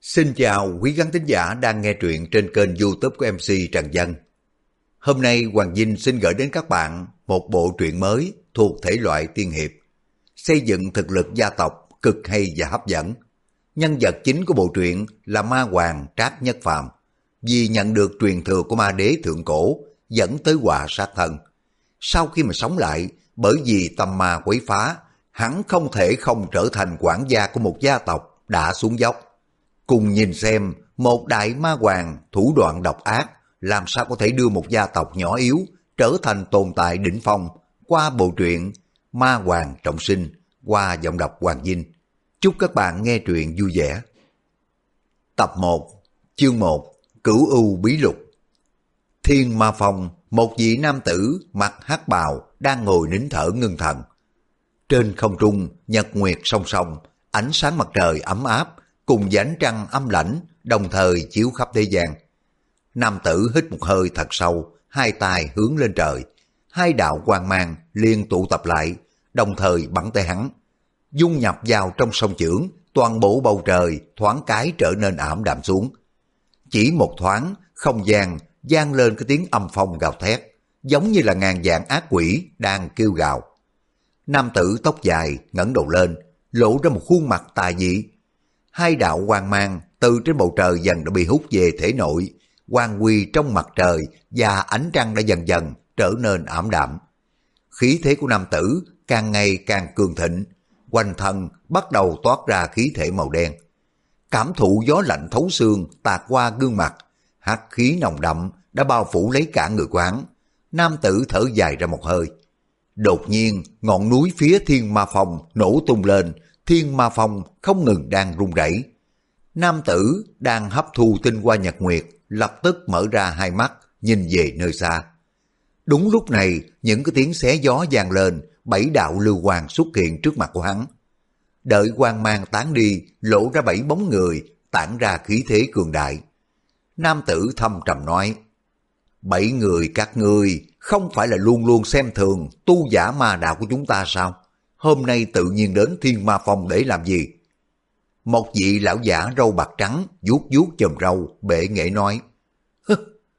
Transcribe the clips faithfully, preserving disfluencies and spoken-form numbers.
Xin chào quý khán thính giả đang nghe truyện trên kênh YouTube của em xê Trần Dân. Hôm nay Hoàng Vinh xin gửi đến các bạn một bộ truyện mới thuộc thể loại tiên hiệp, xây dựng thực lực gia tộc cực hay và hấp dẫn. Nhân vật chính của bộ truyện là ma hoàng Trác Nhất Phàm, vì nhận được truyền thừa của ma đế thượng cổ dẫn tới họa sát thân. Sau khi mà sống lại, bởi vì tâm ma quấy phá, hắn không thể không trở thành quản gia của một gia tộc đã xuống dốc. Cùng nhìn xem một đại ma hoàng thủ đoạn độc ác làm sao có thể đưa một gia tộc nhỏ yếu trở thành tồn tại đỉnh phong qua bộ truyện Ma Hoàng Trọng Sinh qua giọng đọc Hoàng Vinh. Chúc các bạn nghe truyện vui vẻ. Tập một, chương một, Cửu Ưu Bí Lục. Thiên Ma Phong, một vị nam tử mặc hắc bào đang ngồi nín thở ngưng thần. Trên không trung, nhật nguyệt song song, ánh sáng mặt trời ấm áp cùng với ánh trăng âm lãnh đồng thời chiếu khắp thế gian. Nam tử hít một hơi thật sâu, hai tay hướng lên trời, hai đạo quang mang liên tụ tập lại, đồng thời bắn tới hắn, dung nhập vào trong song chưởng, toàn bộ bầu trời thoáng cái trở nên ảm đạm xuống. Chỉ một thoáng, không gian vang lên cái tiếng âm phong gào thét, giống như là ngàn vạn ác quỷ đang kêu gào. Nam tử tóc dài ngẩng đầu lên, lộ ra một khuôn mặt tà dị. Hai đạo quang mang từ trên bầu trời dần đã bị hút về thể nội, quang huy trong mặt trời và ánh trăng đã dần dần trở nên ảm đạm. Khí thế của nam tử càng ngày càng cường thịnh, quanh thân bắt đầu toát ra khí thể màu đen. Cảm thụ gió lạnh thấu xương tạt qua gương mặt, hắc khí nồng đậm đã bao phủ lấy cả người quán. Nam tử thở dài ra một hơi. Đột nhiên, ngọn núi phía Thiên Ma Phong nổ tung lên, Thiên Ma Phong không ngừng đang rung rẩy. Nam tử đang hấp thu tinh hoa nhật nguyệt, lập tức mở ra hai mắt, nhìn về nơi xa. Đúng lúc này, những cái tiếng xé gió vang lên, bảy đạo lưu quang xuất hiện trước mặt của hắn. Đợi quang mang tán đi, lộ ra bảy bóng người, tản ra khí thế cường đại. Nam tử thâm trầm nói, bảy người các ngươi không phải là luôn luôn xem thường tu giả ma đạo của chúng ta sao? Hôm nay tự nhiên đến Thiên Ma Phong để làm gì? Một vị lão giả râu bạc trắng vuốt vuốt chòm râu bệ nghệ nói, hứ,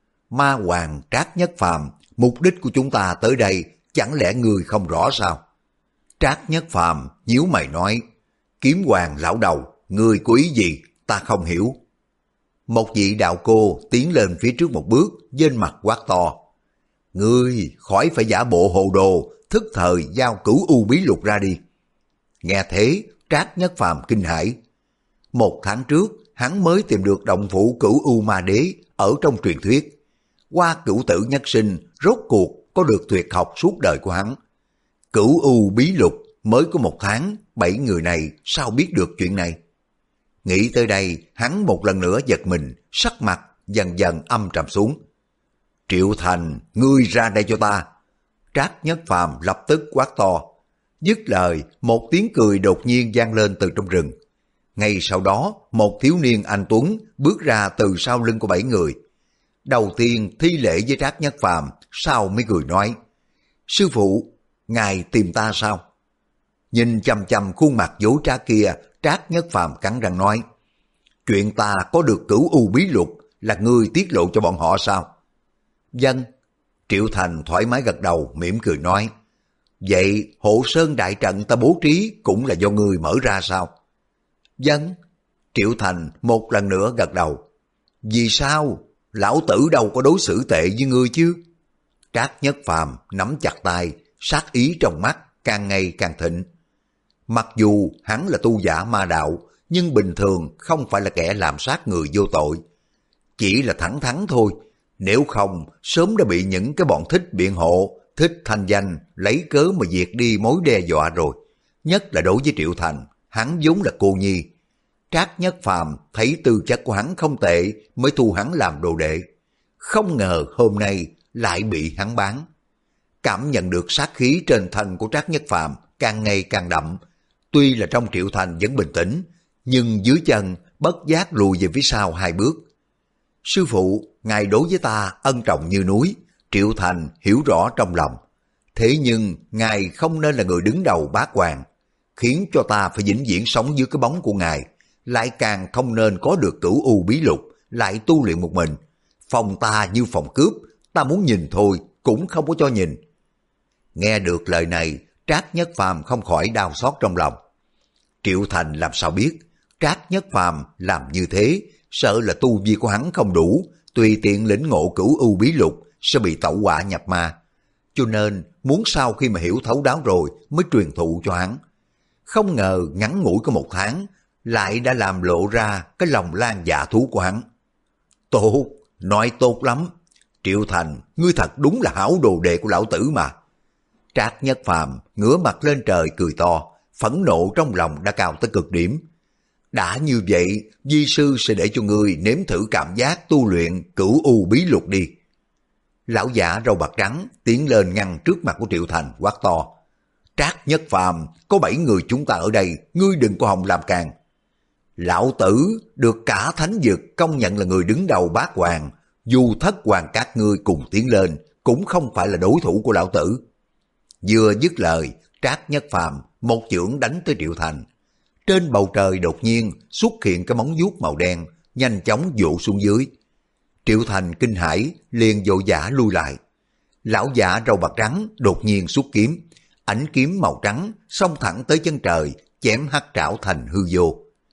ma hoàng Trác Nhất Phàm, mục đích của chúng ta tới đây chẳng lẽ người không rõ sao? Trác Nhất Phàm nhíu mày nói, kiếm hoàng lão đầu, người có ý gì ta không hiểu. Một vị đạo cô tiến lên phía trước một bước, trên mặt quát to, ngươi khỏi phải giả bộ hồ đồ, thức thời giao Cửu U Bí Lục ra đi. Nghe thế, Trác Nhất Phàm kinh hãi. Một tháng trước, hắn mới tìm được động phủ Cửu U Ma Đế ở trong truyền thuyết. Qua cửu tử nhất sinh, rốt cuộc có được tuyệt học suốt đời của hắn. Cửu U Bí Lục mới có một tháng, bảy người này sao biết được chuyện này? Nghĩ tới đây, hắn một lần nữa giật mình, sắc mặt dần dần âm trầm xuống. Triệu Thành, ngươi ra đây cho ta. Trác Nhất Phàm lập tức quát to. Dứt lời, một tiếng cười đột nhiên vang lên từ trong rừng. Ngay sau đó, một thiếu niên anh tuấn bước ra từ sau lưng của bảy người. Đầu tiên thi lễ với Trác Nhất Phàm, sau mới cười nói, sư phụ, ngài tìm ta sao? Nhìn chằm chằm khuôn mặt dối trá kia, Trác Nhất Phàm cắn răng nói, chuyện ta có được Cửu U Bí Lục là ngươi tiết lộ cho bọn họ sao? Vâng. Triệu Thành thoải mái gật đầu, mỉm cười nói, vậy hộ sơn đại trận ta bố trí cũng là do ngươi mở ra sao? Vâng. Triệu Thành một lần nữa gật đầu. Vì sao? Lão tử đâu có đối xử tệ với ngươi chứ? Trác Nhất Phàm nắm chặt tay, sát ý trong mắt càng ngày càng thịnh. Mặc dù hắn là tu giả ma đạo, nhưng bình thường không phải là kẻ làm sát người vô tội. Chỉ là thẳng thắn thôi, nếu không sớm đã bị những cái bọn thích biện hộ, thích thanh danh, lấy cớ mà diệt đi mối đe dọa rồi. Nhất là đối với Triệu Thành, hắn vốn là cô nhi. Trác Nhất Phàm thấy tư chất của hắn không tệ mới thu hắn làm đồ đệ. Không ngờ hôm nay lại bị hắn bán. Cảm nhận được sát khí trên thân của Trác Nhất Phàm càng ngày càng đậm. Tuy là trong Triệu Thành vẫn bình tĩnh, nhưng dưới chân bất giác lùi về phía sau hai bước. Sư phụ, ngài đối với ta ân trọng như núi, Triệu Thành hiểu rõ trong lòng. Thế nhưng ngài không nên là người đứng đầu bát hoàng, khiến cho ta phải vĩnh viễn sống dưới cái bóng của ngài, lại càng không nên có được cửu u bí lục, lại tu luyện một mình. Phòng ta như phòng cướp, ta muốn nhìn thôi, cũng không có cho nhìn. Nghe được lời này, Trác Nhất Phàm không khỏi đau xót trong lòng. Triệu Thành làm sao biết, Trác Nhất Phàm làm như thế, sợ là tu vi của hắn không đủ, tùy tiện lĩnh ngộ cửu u bí lục sẽ bị tẩu hỏa nhập ma. Cho nên muốn sau khi mà hiểu thấu đáo rồi mới truyền thụ cho hắn. Không ngờ ngắn ngủi có một tháng, lại đã làm lộ ra cái lòng lan dạ thú của hắn. Tốt, nói tốt lắm. Triệu Thành, ngươi thật đúng là hảo đồ đệ của lão tử mà. Trác Nhất Phàm ngửa mặt lên trời cười to, phẫn nộ trong lòng đã cao tới cực điểm. Đã như vậy, vi sư sẽ để cho ngươi nếm thử cảm giác tu luyện cửu u bí lục đi. Lão giả râu bạc trắng tiến lên ngăn trước mặt của Triệu Thành quát to. Trác Nhất Phàm, có bảy người chúng ta ở đây, ngươi đừng có hòng làm càng. Lão tử được cả thánh vực công nhận là người đứng đầu bát hoàng, dù thất hoàng các ngươi cùng tiến lên, cũng không phải là đối thủ của lão tử. Vừa dứt lời, Trác Nhất Phàm một chưởng đánh tới Triệu Thành. Trên bầu trời đột nhiên xuất hiện cái móng vuốt màu đen, nhanh chóng vỗ xuống dưới. Triệu Thành kinh hãi liền vội vã lui lại. Lão giả râu bạc trắng đột nhiên xuất kiếm, ánh kiếm màu trắng xông thẳng tới chân trời, chém hắc trảo thành hư vô.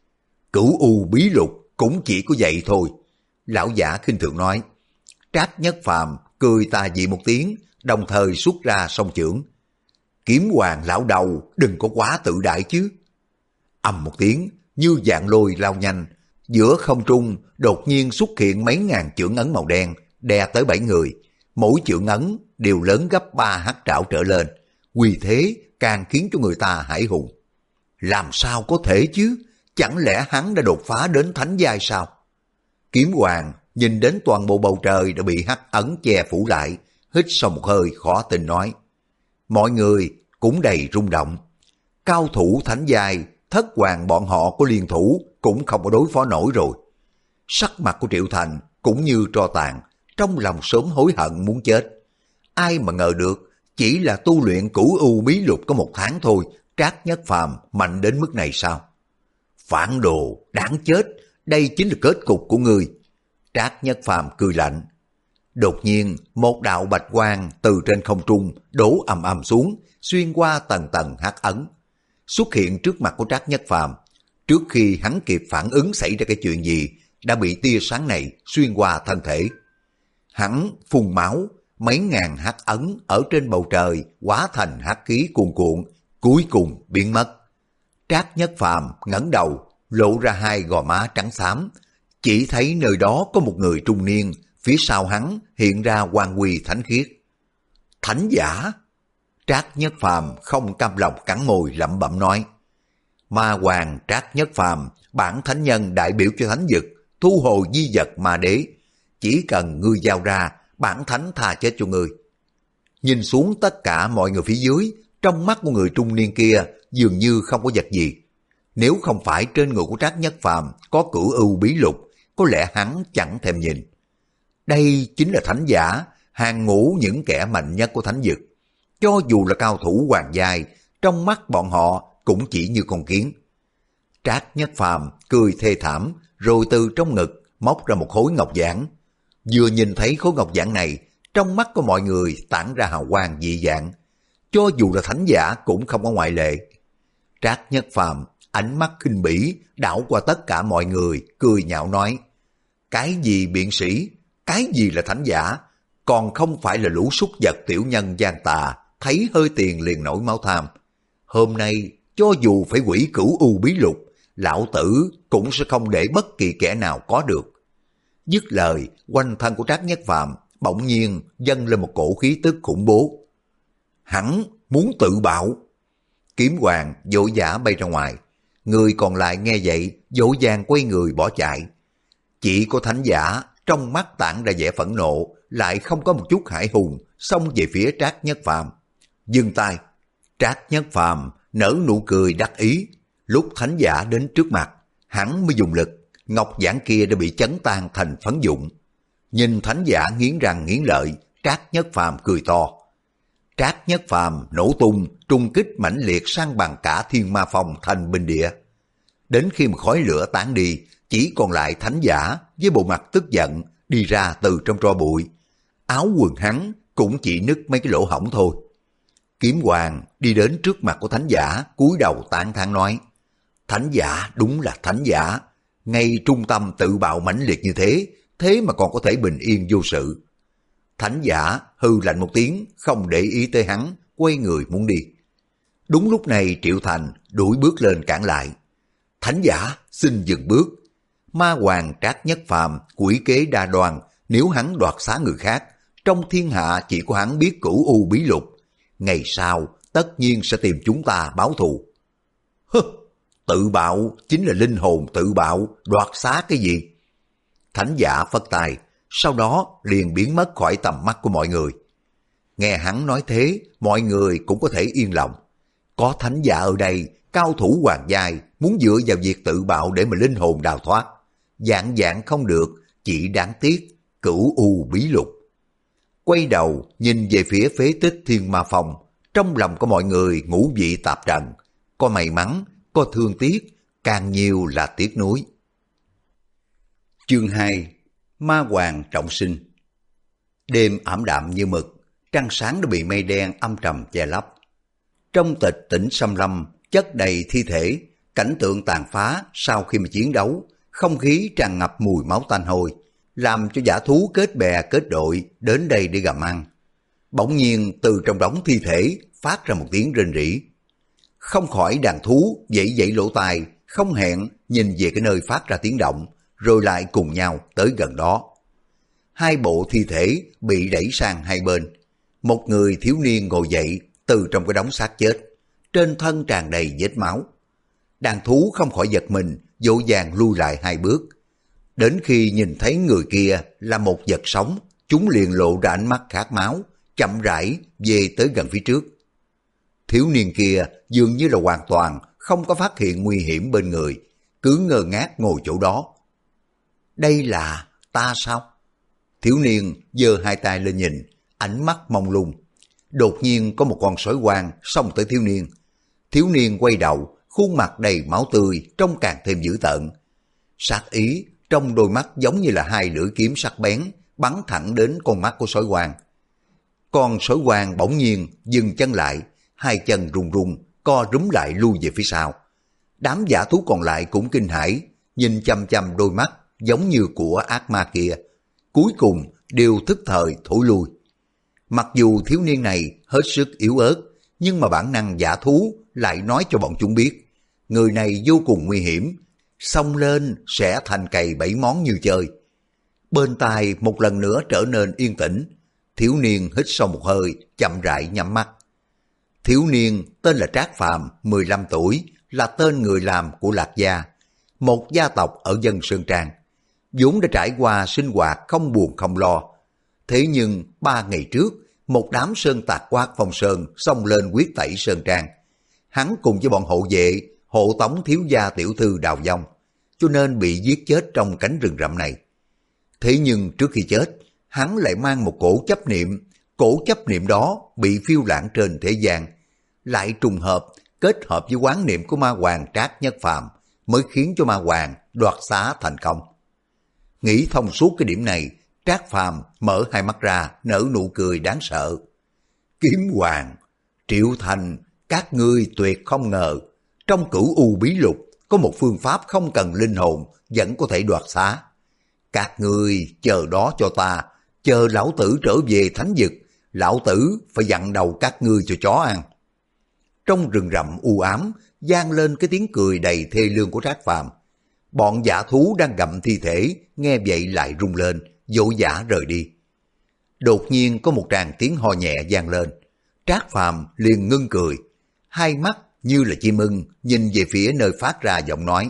Cửu u bí lục cũng chỉ có vậy thôi. Lão giả khinh thường nói. Trác Nhất Phàm cười tà dị một tiếng, đồng thời xuất ra song chưởng. Kiếm hoàng lão đầu, đừng có quá tự đại chứ. Ầm một tiếng, như dạng lôi lao nhanh, giữa không trung đột nhiên xuất hiện mấy ngàn chưởng ấn màu đen, đè tới bảy người. Mỗi chưởng ấn đều lớn gấp ba hắc trảo trở lên, uy thế càng khiến cho người ta hãi hùng. Làm sao có thể chứ? Chẳng lẽ hắn đã đột phá đến thánh giai sao? Kiếm hoàng nhìn đến toàn bộ bầu trời đã bị hắc ấn che phủ lại, hít sâu một hơi khó tin nói. Mọi người cũng đầy rung động. Cao thủ thánh giai, thất hoàng bọn họ có liên thủ cũng không có đối phó nổi rồi. Sắc mặt của Triệu Thành cũng như tro tàn, trong lòng sớm hối hận muốn chết. Ai mà ngờ được, chỉ là tu luyện cửu u bí lục có một tháng thôi, Trác Nhất Phàm mạnh đến mức này sao? Phản đồ, đáng chết, đây chính là kết cục của ngươi. Trác Nhất Phàm cười lạnh. Đột nhiên, một đạo bạch quang từ trên không trung đổ ầm ầm xuống, xuyên qua tầng tầng hắc ấn, xuất hiện trước mặt của Trác Nhất Phàm. Trước khi hắn kịp phản ứng xảy ra cái chuyện gì, đã bị tia sáng này xuyên qua thân thể. Hắn phun máu, mấy ngàn hắc ấn ở trên bầu trời hóa thành hắc khí cuồn cuộn, cuối cùng biến mất. Trác Nhất Phàm ngẩng đầu, lộ ra hai gò má trắng xám, chỉ thấy nơi đó có một người trung niên, phía sau hắn hiện ra quang huy thánh khiết. Thánh giả! Trác Nhất Phàm không cam lòng cắn môi lẩm bẩm nói. Ma hoàng Trác Nhất Phàm, bản thánh nhân đại biểu cho thánh vực, thu hồi di vật ma đế. Chỉ cần ngươi giao ra, bản thánh tha chết cho ngươi. Nhìn xuống tất cả mọi người phía dưới, trong mắt của người trung niên kia dường như không có vật gì. Nếu không phải trên người của Trác Nhất Phàm có cửu ưu bí lục, có lẽ hắn chẳng thèm nhìn. Đây chính là thánh giả, hàng ngũ những kẻ mạnh nhất của thánh vực. Cho dù là cao thủ hoàng giai, trong mắt bọn họ cũng chỉ như con kiến. Trác Nhất Phàm cười thê thảm, rồi từ trong ngực móc ra một khối ngọc giản. Vừa nhìn thấy khối ngọc giản này, trong mắt của mọi người tản ra hào quang dị dạng. Cho dù là thánh giả cũng không có ngoại lệ. Trác Nhất Phàm ánh mắt khinh bỉ đảo qua tất cả mọi người, cười nhạo nói. Cái gì biện sĩ, cái gì là thánh giả, còn không phải là lũ súc vật tiểu nhân gian tà, thấy hơi tiền liền nổi máu tham. Hôm nay, cho dù phải hủy cửu u bí lục, lão tử cũng sẽ không để bất kỳ kẻ nào có được. Dứt lời, quanh thân của Trác Nhất Phàm bỗng nhiên dâng lên một cổ khí tức khủng bố. Hắn muốn tự bạo. Kiếm hoàng vội vã bay ra ngoài. Người còn lại nghe vậy, vội vàng quay người bỏ chạy. Chỉ có thánh giả trong mắt tản ra vẻ phẫn nộ, lại không có một chút hải hùng, xông về phía Trác Nhất Phàm. Dừng tay. Trác Nhất Phàm nở nụ cười đắc ý. Lúc thánh giả đến trước mặt, hắn mới dùng lực, ngọc giản kia đã bị chấn tan thành phấn vụn. Nhìn thánh giả nghiến răng nghiến lợi, Trác Nhất Phàm cười to. Trác Nhất Phàm nổ tung, trung kích mãnh liệt sang bằng cả thiên ma phong thành binh địa. Đến khi mà khói lửa tán đi, chỉ còn lại thánh giả với bộ mặt tức giận đi ra từ trong tro bụi. Áo quần hắn cũng chỉ nứt mấy cái lỗ hổng thôi. Kiếm Hoàng đi đến trước mặt của thánh giả, cúi đầu tán thán nói: Thánh giả đúng là thánh giả, ngay trung tâm tự bạo mãnh liệt như thế, thế mà còn có thể bình yên vô sự. Thánh giả hư lạnh một tiếng, không để ý tới hắn, quay người muốn đi. Đúng lúc này Triệu Thành đuổi bước lên cản lại. Thánh giả xin dừng bước. Ma hoàng Trác Nhất Phàm quỷ kế đa đoan, nếu hắn đoạt xá người khác, trong thiên hạ chỉ có hắn biết cửu u bí lục. Ngày sau tất nhiên sẽ tìm chúng ta báo thù. Hứ, tự bạo chính là linh hồn tự bạo, đoạt xá cái gì? Thánh giả phất tay, sau đó liền biến mất khỏi tầm mắt của mọi người. Nghe hắn nói thế, mọi người cũng có thể yên lòng. Có thánh giả ở đây, cao thủ hoàng giai, muốn dựa vào việc tự bạo để mà linh hồn đào thoát. Dạng dạng không được, chỉ đáng tiếc, cửu u bí lục. Quay đầu, nhìn về phía phế tích Thiên Ma Phong, trong lòng của mọi người ngũ vị tạp trần. Có may mắn, có thương tiếc, càng nhiều là tiếc nuối. Chương hai. Ma Hoàng trọng sinh. Đêm ảm đạm như mực, trăng sáng đã bị mây đen âm trầm che lấp. Trong tịch tỉnh xâm lâm, chất đầy thi thể, cảnh tượng tàn phá sau khi mà chiến đấu, không khí tràn ngập mùi máu tanh hôi, làm cho dã thú kết bè kết đội đến đây để gặm ăn. Bỗng nhiên từ trong đống thi thể phát ra một tiếng rên rỉ. Không khỏi đàn thú dãy dãy lỗ tai, không hẹn nhìn về cái nơi phát ra tiếng động, rồi lại cùng nhau tới gần đó. Hai bộ thi thể bị đẩy sang hai bên. Một người thiếu niên ngồi dậy từ trong cái đống xác chết, trên thân tràn đầy vết máu. Đàn thú không khỏi giật mình, vội vàng lui lại hai bước. Đến khi nhìn thấy người kia là một vật sống, chúng liền lộ ra ánh mắt khát máu, chậm rãi về tới gần phía trước. Thiếu niên kia dường như là hoàn toàn không có phát hiện nguy hiểm bên người, cứ ngơ ngác ngồi chỗ đó. Đây là ta sao? Thiếu niên giơ hai tay lên nhìn, ánh mắt mông lung. Đột nhiên có một con sói hoang xông tới thiếu niên. Thiếu niên quay đầu, khuôn mặt đầy máu tươi, trông càng thêm dữ tợn. Sát ý trong đôi mắt giống như là hai lưỡi kiếm sắc bén, bắn thẳng đến con mắt của sói hoang. Con sói hoang bỗng nhiên dừng chân lại, hai chân run run, co rúm lại lui về phía sau. Đám dã thú còn lại cũng kinh hãi, nhìn chăm chăm đôi mắt giống như của ác ma kia. Cuối cùng đều thức thời thối lui. Mặc dù thiếu niên này hết sức yếu ớt, nhưng mà bản năng dã thú lại nói cho bọn chúng biết, người này vô cùng nguy hiểm, xông lên sẽ thành cày bảy món như chơi. Bên tai một lần nữa trở nên yên tĩnh, thiếu niên hít sâu một hơi, chậm rãi nhắm mắt. Thiếu niên tên là Trác Phàm, mười lăm tuổi, là tên người làm của Lạc Gia, một gia tộc ở dân Sơn Trang, vốn đã trải qua sinh hoạt không buồn không lo. Thế nhưng ba ngày trước, một đám sơn tạc quát Phong Sơn xông lên quyết tẩy Sơn Trang. Hắn cùng với bọn hộ vệ hộ tống thiếu gia tiểu thư Đào Vong, cho nên bị giết chết trong cánh rừng rậm này. Thế nhưng trước khi chết, hắn lại mang một cổ chấp niệm, cổ chấp niệm đó bị phiêu lãng trên thế gian, lại trùng hợp kết hợp với quán niệm của ma hoàng Trác Nhất Phàm, mới khiến cho ma hoàng đoạt xá thành công. Nghĩ thông suốt cái điểm này, Trác Phàm mở hai mắt ra, nở nụ cười đáng sợ. Kiếm Hoàng, Triệu Thành, các ngươi tuyệt không ngờ, trong cửu u bí lục có một phương pháp không cần linh hồn vẫn có thể đoạt xá. Các ngươi chờ đó cho ta, chờ lão tử trở về thánh vực, lão tử phải dặn đầu các ngươi cho chó ăn. Trong rừng rậm u ám, vang lên cái tiếng cười đầy thê lương của Trác Phàm. Bọn dã thú đang gặm thi thể, nghe vậy lại rung lên, vội vã rời đi. Đột nhiên có một tràng tiếng ho nhẹ vang lên. Trác Phàm liền ngưng cười, hai mắt như là chim ưng nhìn về phía nơi phát ra giọng nói.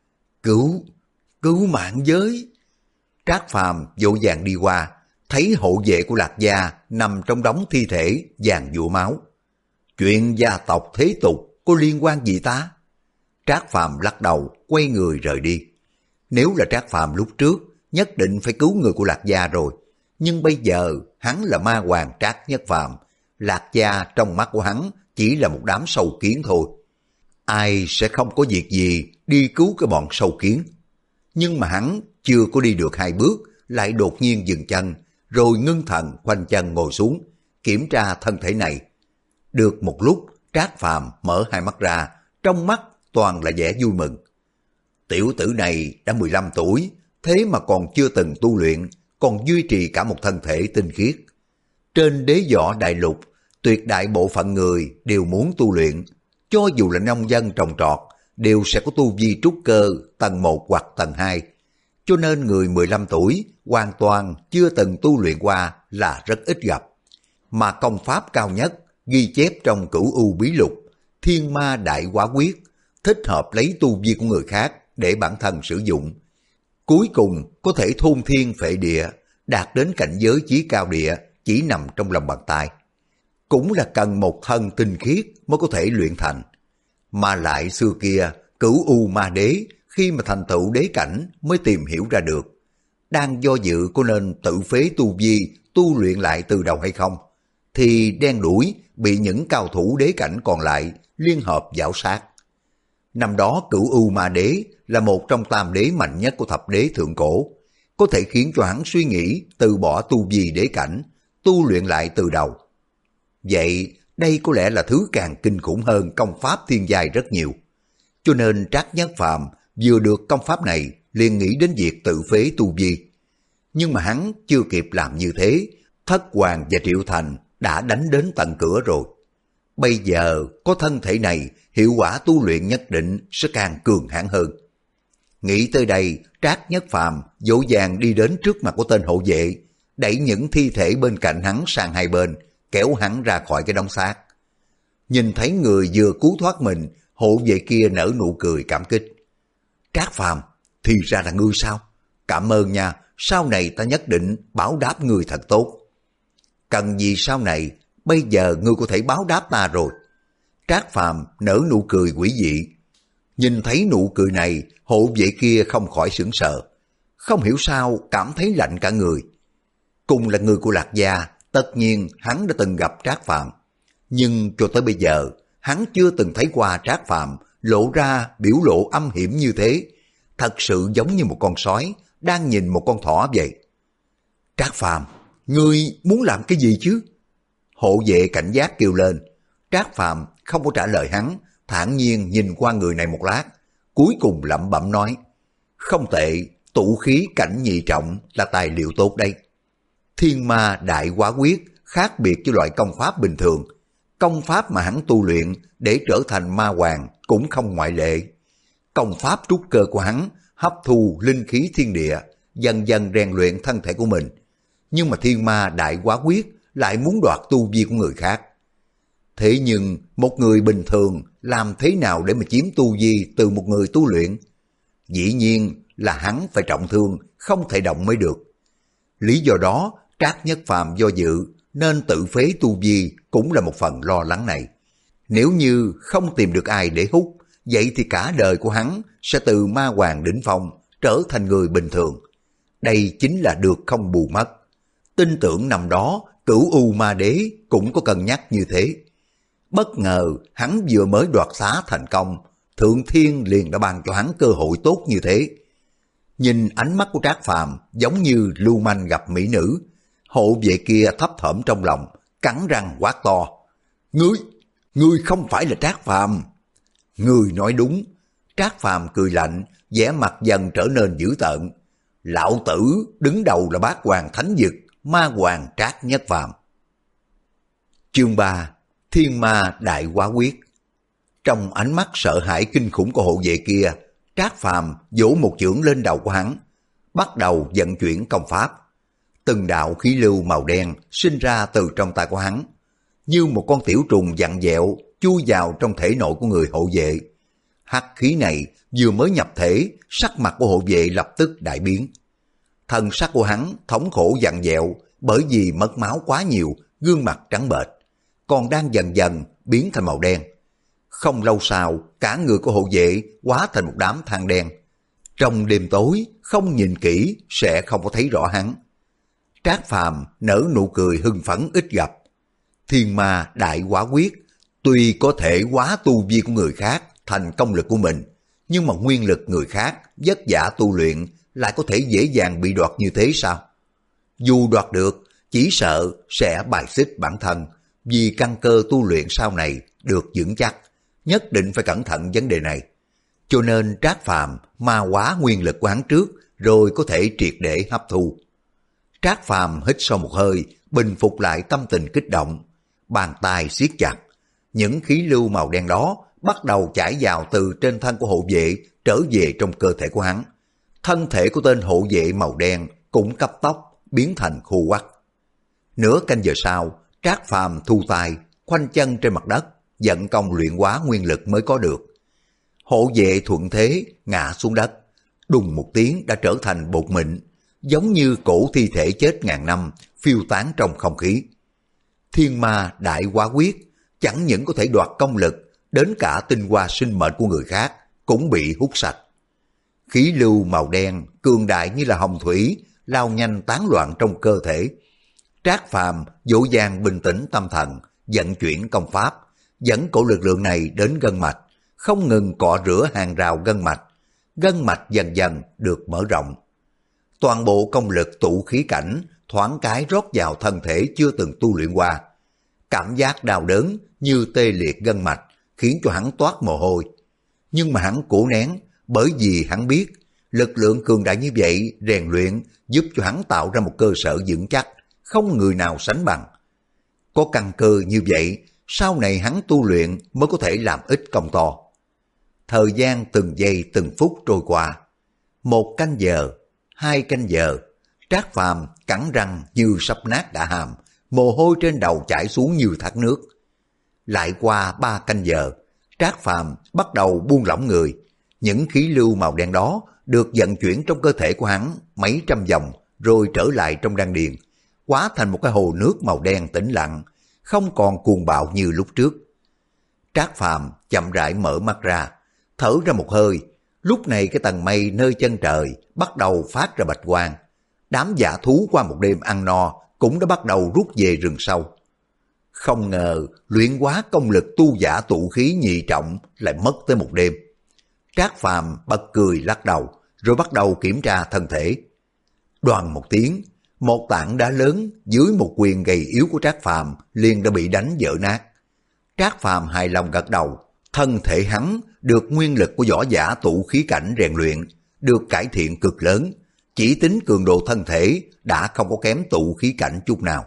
Cứu, cứu mạng với. Trác Phàm vội vàng đi qua, thấy hộ vệ của Lạc Gia nằm trong đống thi thể vàng dụa máu. Chuyện gia tộc thế tục có liên quan gì ta? Trác Phàm lắc đầu, quay người rời đi. Nếu là Trác Phàm lúc trước, nhất định phải cứu người của Lạc Gia rồi. Nhưng bây giờ, hắn là ma hoàng Trác Nhất Phàm, Lạc Gia trong mắt của hắn chỉ là một đám sâu kiến thôi. ai sẽ không có việc gì đi cứu cái bọn sâu kiến. Nhưng mà hắn chưa có đi được hai bước, lại đột nhiên dừng chân, rồi ngưng thần khoanh chân ngồi xuống, kiểm tra thân thể này. Được một lúc, Trác Phàm mở hai mắt ra, trong mắt toàn là vẻ vui mừng. Tiểu tử này đã mười lăm tuổi, thế mà còn chưa từng tu luyện, còn duy trì cả một thân thể tinh khiết. Trên đế võ đại lục, tuyệt đại bộ phận người đều muốn tu luyện, cho dù là nông dân trồng trọt, đều sẽ có tu vi trúc cơ tầng một hoặc tầng hai. Cho nên người mười lăm tuổi hoàn toàn chưa từng tu luyện qua là rất ít gặp. Mà công pháp cao nhất ghi chép trong Cửu U Bí Lục, Thiên Ma Đại Hóa Quyết, thích hợp lấy tu vi của người khác để bản thân sử dụng. Cuối cùng có thể thôn thiên phệ địa, đạt đến cảnh giới chí cao địa chỉ nằm trong lòng bàn tay. Cũng là cần một thân tinh khiết mới có thể luyện thành. Mà lại xưa kia, Cửu U Ma Đế khi mà thành tựu đế cảnh mới tìm hiểu ra được. Đang do dự có nên tự phế tu vi, tu luyện lại từ đầu hay không, thì đen đuổi bị những cao thủ đế cảnh còn lại liên hợp giảo sát. Năm đó Cửu U Ma Đế là một trong tam đế mạnh nhất của thập đế thượng cổ, có thể khiến cho hắn suy nghĩ từ bỏ tu vi đế cảnh, tu luyện lại từ đầu. Vậy đây có lẽ là thứ càng kinh khủng hơn công pháp thiên giai rất nhiều. Cho nên Trác Nhất Phàm vừa được công pháp này liền nghĩ đến việc tự phế tu vi. Nhưng mà hắn chưa kịp làm như thế, Thất Hoàng và Triệu Thành đã đánh đến tận cửa rồi. Bây giờ có thân thể này, hiệu quả tu luyện nhất định sẽ càng cường hãn hơn. Nghĩ tới đây, Trác Nhất Phàm dỗ dàng đi đến trước mặt của tên hộ vệ, đẩy những thi thể bên cạnh hắn sang hai bên, kéo hắn ra khỏi cái đống xác. Nhìn thấy người vừa cứu thoát mình, hộ vệ kia nở nụ cười cảm kích. Trác Phàm, thì ra là ngươi sao? Cảm ơn nha, sau này ta nhất định báo đáp ngươi thật tốt. Cần gì sau này, bây giờ ngươi có thể báo đáp ta rồi. Trác Phàm nở nụ cười quỷ dị. Nhìn thấy nụ cười này, hộ vệ kia không khỏi sửng sờ. Không hiểu sao cảm thấy lạnh cả người. Cùng là người của Lạc Gia, tất nhiên hắn đã từng gặp Trác Phàm. Nhưng cho tới bây giờ, hắn chưa từng thấy qua Trác Phàm lộ ra biểu lộ âm hiểm như thế. Thật sự giống như một con sói đang nhìn một con thỏ vậy. Trác Phàm, ngươi muốn làm cái gì chứ? Hộ vệ cảnh giác kêu lên. Trác Phàm không có trả lời hắn, thản nhiên nhìn qua người này một lát, cuối cùng lẩm bẩm nói: không tệ, tụ khí cảnh nhị trọng là tài liệu tốt đây. Thiên Ma Đại Hóa Quyết khác biệt với loại công pháp bình thường. Công pháp mà hắn tu luyện để trở thành ma hoàng cũng không ngoại lệ. Công pháp trúc cơ của hắn hấp thu linh khí thiên địa, dần dần rèn luyện thân thể của mình. Nhưng mà Thiên Ma Đại Hóa Quyết lại muốn đoạt tu vi của người khác. Thế nhưng một người bình thường làm thế nào để mà chiếm tu vi từ một người tu luyện? Dĩ nhiên là hắn phải trọng thương, không thể động mới được. Lý do đó, Trác Nhất Phàm do dự nên tự phế tu vi cũng là một phần lo lắng này. Nếu như không tìm được ai để hút, vậy thì cả đời của hắn sẽ từ ma hoàng đỉnh phong trở thành người bình thường. Đây chính là được không bù mất. Tin tưởng năm đó Cửu U Ma Đế cũng có cân nhắc như thế. Bất ngờ hắn vừa mới đoạt xá thành công, Thượng Thiên liền đã ban cho hắn cơ hội tốt như thế. Nhìn ánh mắt của Trác Phàm giống như lưu manh gặp mỹ nữ, hộ vệ kia thấp thỏm trong lòng, cắn răng quát to: Ngươi, ngươi không phải là Trác Phàm. Ngươi nói đúng. Trác Phàm cười lạnh, vẻ mặt dần trở nên dữ tợn. Lão tử đứng đầu là Bát Hoàng Thánh Dực, ma hoàng Trác Nhất Phàm. Chương ba. Thiên Ma Đại Hóa Quyết. Trong ánh mắt sợ hãi kinh khủng của hộ vệ kia, Trác Phàm vỗ một chưởng lên đầu của hắn, bắt đầu vận chuyển công pháp. Từng đạo khí lưu màu đen sinh ra từ trong tay của hắn, như một con tiểu trùng vặn vẹo chui vào trong thể nội của người hộ vệ. Hắc khí này vừa mới nhập thể, sắc mặt của hộ vệ lập tức đại biến. Thân sắc của hắn thống khổ vặn vẹo bởi vì mất máu quá nhiều, gương mặt trắng bệch, còn đang dần dần biến thành màu đen. Không lâu sau, cả người của hộ vệ hóa thành một đám than đen. Trong đêm tối, không nhìn kỹ sẽ không có thấy rõ hắn. Trác Phàm nở nụ cười hưng phấn ít gặp. Thiên Ma Đại Hóa Quyết tuy có thể hóa tu vi của người khác, thành công lực của mình, nhưng mà nguyên lực người khác vất vả tu luyện lại có thể dễ dàng bị đoạt như thế sao? Dù đoạt được, chỉ sợ sẽ bài xích bản thân, vì căn cơ tu luyện sau này được vững chắc, nhất định phải cẩn thận vấn đề này. Cho nên Trác Phàm ma hóa nguyên lực của hắn trước, rồi có thể triệt để hấp thu. Trác Phàm hít sâu một hơi, bình phục lại tâm tình kích động, bàn tay siết chặt, những khí lưu màu đen đó bắt đầu chảy vào từ trên thân của hộ vệ trở về trong cơ thể của hắn. Thân thể của tên hộ vệ màu đen cũng cấp tốc biến thành khô quắt. Nửa canh giờ sau, Trác Phàm thu tay, khoanh chân trên mặt đất, vận công luyện hóa nguyên lực mới có được. Hộ vệ thuận thế ngã xuống đất, đùng một tiếng đã trở thành bột mịn, giống như cổ thi thể chết ngàn năm phiêu tán trong không khí. Thiên ma đại hóa quyết chẳng những có thể đoạt công lực, đến cả tinh hoa sinh mệnh của người khác cũng bị hút sạch. Khí lưu màu đen cường đại như là hồng thủy lao nhanh tán loạn trong cơ thể. Trác Phàm dỗ dàng bình tĩnh tâm thần, vận chuyển công pháp, dẫn cổ lực lượng này đến gân mạch, không ngừng cọ rửa hàng rào gân mạch. Gân mạch dần dần được mở rộng. Toàn bộ công lực tụ khí cảnh thoáng cái rót vào thân thể chưa từng tu luyện qua. Cảm giác đau đớn như tê liệt gân mạch khiến cho hắn toát mồ hôi. Nhưng mà hắn cố nén, bởi vì hắn biết lực lượng cường đại như vậy rèn luyện giúp cho hắn tạo ra một cơ sở vững chắc, không người nào sánh bằng. Có căn cơ như vậy, sau này hắn tu luyện mới có thể làm ít công to. Thời gian từng giây từng phút trôi qua. Một canh giờ, hai canh giờ, Trác Phàm cắn răng như sắp nát cả hàm, mồ hôi trên đầu chảy xuống như thác nước. Lại qua ba canh giờ, Trác Phàm bắt đầu buông lỏng người. Những khí lưu màu đen đó được vận chuyển trong cơ thể của hắn mấy trăm vòng rồi trở lại trong đan điền, hóa thành một cái hồ nước màu đen tĩnh lặng, không còn cuồng bạo như lúc trước. Trác Phàm chậm rãi mở mắt ra, thở ra một hơi. Lúc này cái tầng mây nơi chân trời bắt đầu phát ra bạch quang. Đám dã thú qua một đêm ăn no cũng đã bắt đầu rút về rừng sâu. Không ngờ luyện hóa công lực tu giả tụ khí nhị trọng lại mất tới một đêm. Trác Phàm bật cười lắc đầu, rồi bắt đầu kiểm tra thân thể. Đoàn một tiếng, một tảng đá lớn dưới một quyền gầy yếu của Trác Phàm liền đã bị đánh vỡ nát. Trác Phàm hài lòng gật đầu, thân thể hắn được nguyên lực của võ giả tụ khí cảnh rèn luyện, được cải thiện cực lớn, chỉ tính cường độ thân thể đã không có kém tụ khí cảnh chút nào.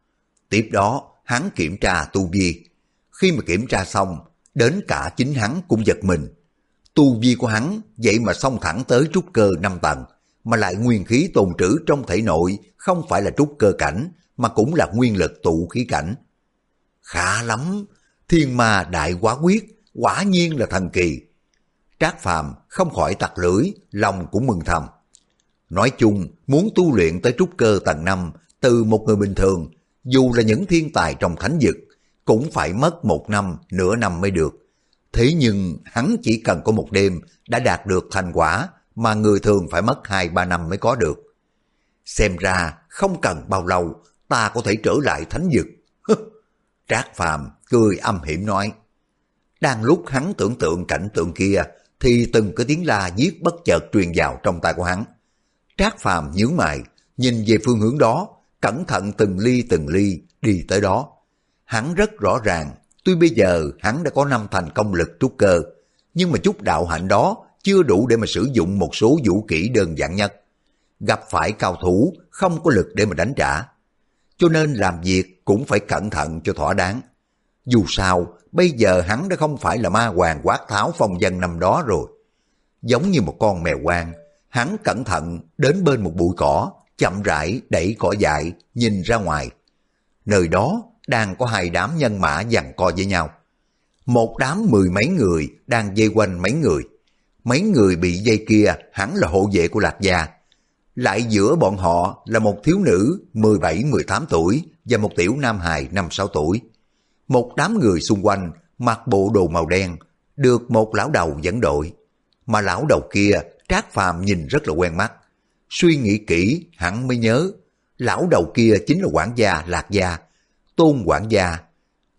Tiếp đó, hắn kiểm tra tu vi. Khi mà kiểm tra xong, đến cả chính hắn cũng giật mình. Tu vi của hắn vậy mà xông thẳng tới trúc cơ năm tầng, mà lại nguyên khí tồn trữ trong thể nội không phải là trúc cơ cảnh, mà cũng là nguyên lực tụ khí cảnh. Khá lắm, thiên ma đại hóa quyết, quả nhiên là thần kỳ. Trác Phàm không khỏi tặc lưỡi, lòng cũng mừng thầm. Nói chung, muốn tu luyện tới trúc cơ tầng năm từ một người bình thường, dù là những thiên tài trong thánh vực, cũng phải mất một năm, nửa năm mới được. Thế nhưng hắn chỉ cần có một đêm đã đạt được thành quả mà người thường phải mất hai ba năm mới có được. Xem ra không cần bao lâu ta có thể trở lại thánh vực. Trác Phàm cười âm hiểm nói. Đang lúc hắn tưởng tượng cảnh tượng kia thì từng cái tiếng la giết bất chợt truyền vào trong tai của hắn. Trác Phàm nhướng mày, nhìn về phương hướng đó, cẩn thận từng ly từng ly đi tới đó. Hắn rất rõ ràng, tuy bây giờ hắn đã có năm thành công lực trúc cơ, nhưng mà chút đạo hạnh đó chưa đủ để mà sử dụng một số vũ kỹ đơn giản nhất. Gặp phải cao thủ không có lực để mà đánh trả, cho nên làm việc cũng phải cẩn thận cho thỏa đáng. Dù sao, bây giờ hắn đã không phải là ma hoàng quát tháo phong vân năm đó rồi. Giống như một con mèo hoang, hắn cẩn thận đến bên một bụi cỏ, chậm rãi đẩy cỏ dại nhìn ra ngoài. Nơi đó đang có hai đám nhân mã giằng co với nhau. Một đám mười mấy người đang vây quanh mấy người. Mấy người bị dây kia hẳn là hộ vệ của Lạc Gia. Lại giữa bọn họ là một thiếu nữ mười bảy mười tám tuổi và một tiểu nam hài năm sáu tuổi. Một đám người xung quanh mặc bộ đồ màu đen, được một lão đầu dẫn đội. Mà lão đầu kia Trác Phàm nhìn rất là quen mắt. Suy nghĩ kỹ hắn mới nhớ, lão đầu kia chính là quản gia Lạc Gia, Tôn quản gia.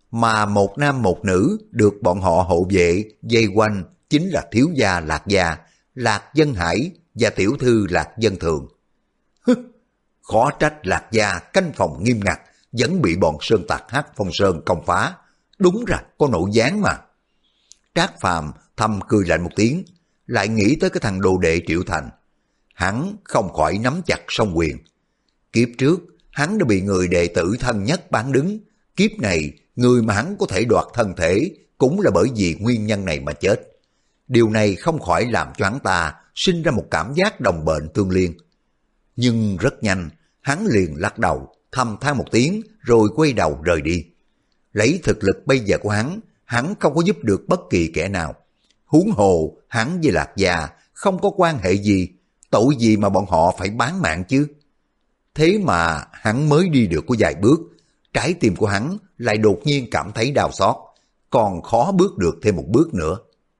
mà một nam một nữ được bọn họ hộ vệ dây quanh chính là thiếu gia Lạc Gia, Lạc Dân Hải và tiểu thư Lạc Dân Thường. Hứ, khó trách Lạc Gia canh phòng nghiêm ngặt, vẫn bị bọn sơn tặc Hắc Phong Sơn công phá. Đúng ra có nội gián mà. Trác Phàm thầm cười lạnh một tiếng, lại nghĩ tới cái thằng đồ đệ Triệu Thành. Hắn không khỏi nắm chặt song quyền. Kiếp trước, hắn đã bị người đệ tử thân nhất bán đứng. Kiếp này, người mà hắn có thể đoạt thân thể cũng là bởi vì nguyên nhân này mà chết. Điều này không khỏi làm cho hắn ta sinh ra một cảm giác đồng bệnh tương liên. Nhưng rất nhanh, hắn liền lắc đầu, thầm than một tiếng rồi quay đầu rời đi. Lấy thực lực bây giờ của hắn, hắn không có giúp được bất kỳ kẻ nào. Huống hồ, hắn với Lạc Gia không có quan hệ gì, tội gì mà bọn họ phải bán mạng chứ. Thế mà hắn mới đi được có vài bước, trái tim của hắn lại đột nhiên cảm thấy đau xót, còn khó bước được thêm một bước nữa.